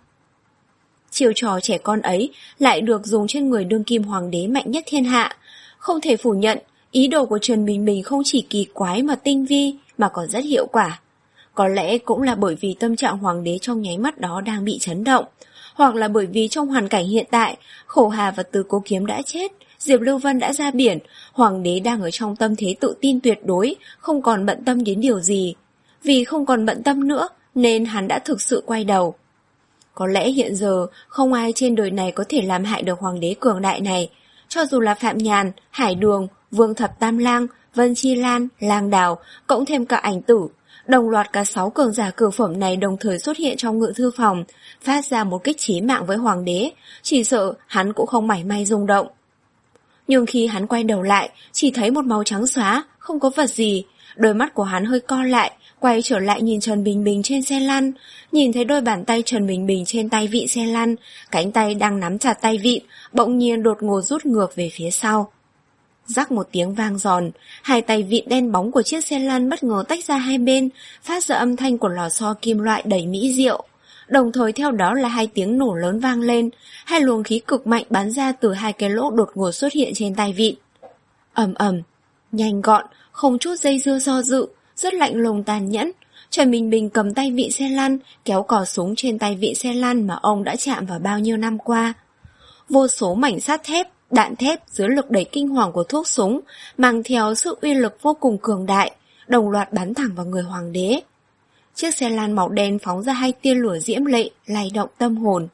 Chiêu trò trẻ con ấy lại được dùng trên người đương kim hoàng đế mạnh nhất thiên hạ. Không thể phủ nhận, ý đồ của Trần Bình Bình không chỉ kỳ quái mà tinh vi, mà còn rất hiệu quả. Có lẽ cũng là bởi vì tâm trạng hoàng đế trong nháy mắt đó đang bị chấn động, hoặc là bởi vì trong hoàn cảnh hiện tại, Khổ Hà và Từ Cố Kiếm đã chết, Diệp Lưu Vân đã ra biển, hoàng đế đang ở trong tâm thế tự tin tuyệt đối, không còn bận tâm đến điều gì. Vì không còn bận tâm nữa, nên hắn đã thực sự quay đầu. Có lẽ hiện giờ, không ai trên đời này có thể làm hại được hoàng đế cường đại này. Cho dù là Phạm Nhàn, Hải Đường, Vương Thập Tam Lang, Vân Chi Lan, Lang Đào, cộng thêm cả Ảnh Tử, đồng loạt cả sáu cường giả cửu phẩm này đồng thời xuất hiện trong ngự thư phòng, phát ra một kích chí mạng với hoàng đế, chỉ sợ hắn cũng không mảy may rung động. Nhưng khi hắn quay đầu lại, chỉ thấy một màu trắng xóa, không có vật gì, đôi mắt của hắn hơi co lại, quay trở lại nhìn Trần Bình Bình trên xe lăn, nhìn thấy đôi bàn tay Trần Bình Bình trên tay vịn xe lăn, cánh tay đang nắm chặt tay vịn, bỗng nhiên đột ngột rút ngược về phía sau. Rắc một tiếng vang giòn, hai tay vịn đen bóng của chiếc xe lăn bất ngờ tách ra hai bên, phát ra âm thanh của lò xo kim loại đầy mỹ diệu. Đồng thời theo đó là hai tiếng nổ lớn vang lên, hai luồng khí cực mạnh bắn ra từ hai cái lỗ đột ngột xuất hiện trên tay vịn. Ầm ầm, nhanh gọn, không chút dây dưa do dự, rất lạnh lùng tàn nhẫn. Trần Bình Bình cầm tay vịn xe lăn, kéo cò súng trên tay vịn xe lăn mà ông đã chạm vào bao nhiêu năm qua. Vô số mảnh sắt thép, đạn thép dưới lực đẩy kinh hoàng của thuốc súng, mang theo sự uy lực vô cùng cường đại, đồng loạt bắn thẳng vào người hoàng đế. Chiếc xe lăn màu đen phóng ra hai tia lửa diễm lệ, lay động tâm hồn.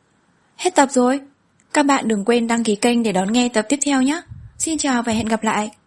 Hết tập rồi. Các bạn đừng quên đăng ký kênh để đón nghe tập tiếp theo nhé. Xin chào và hẹn gặp lại.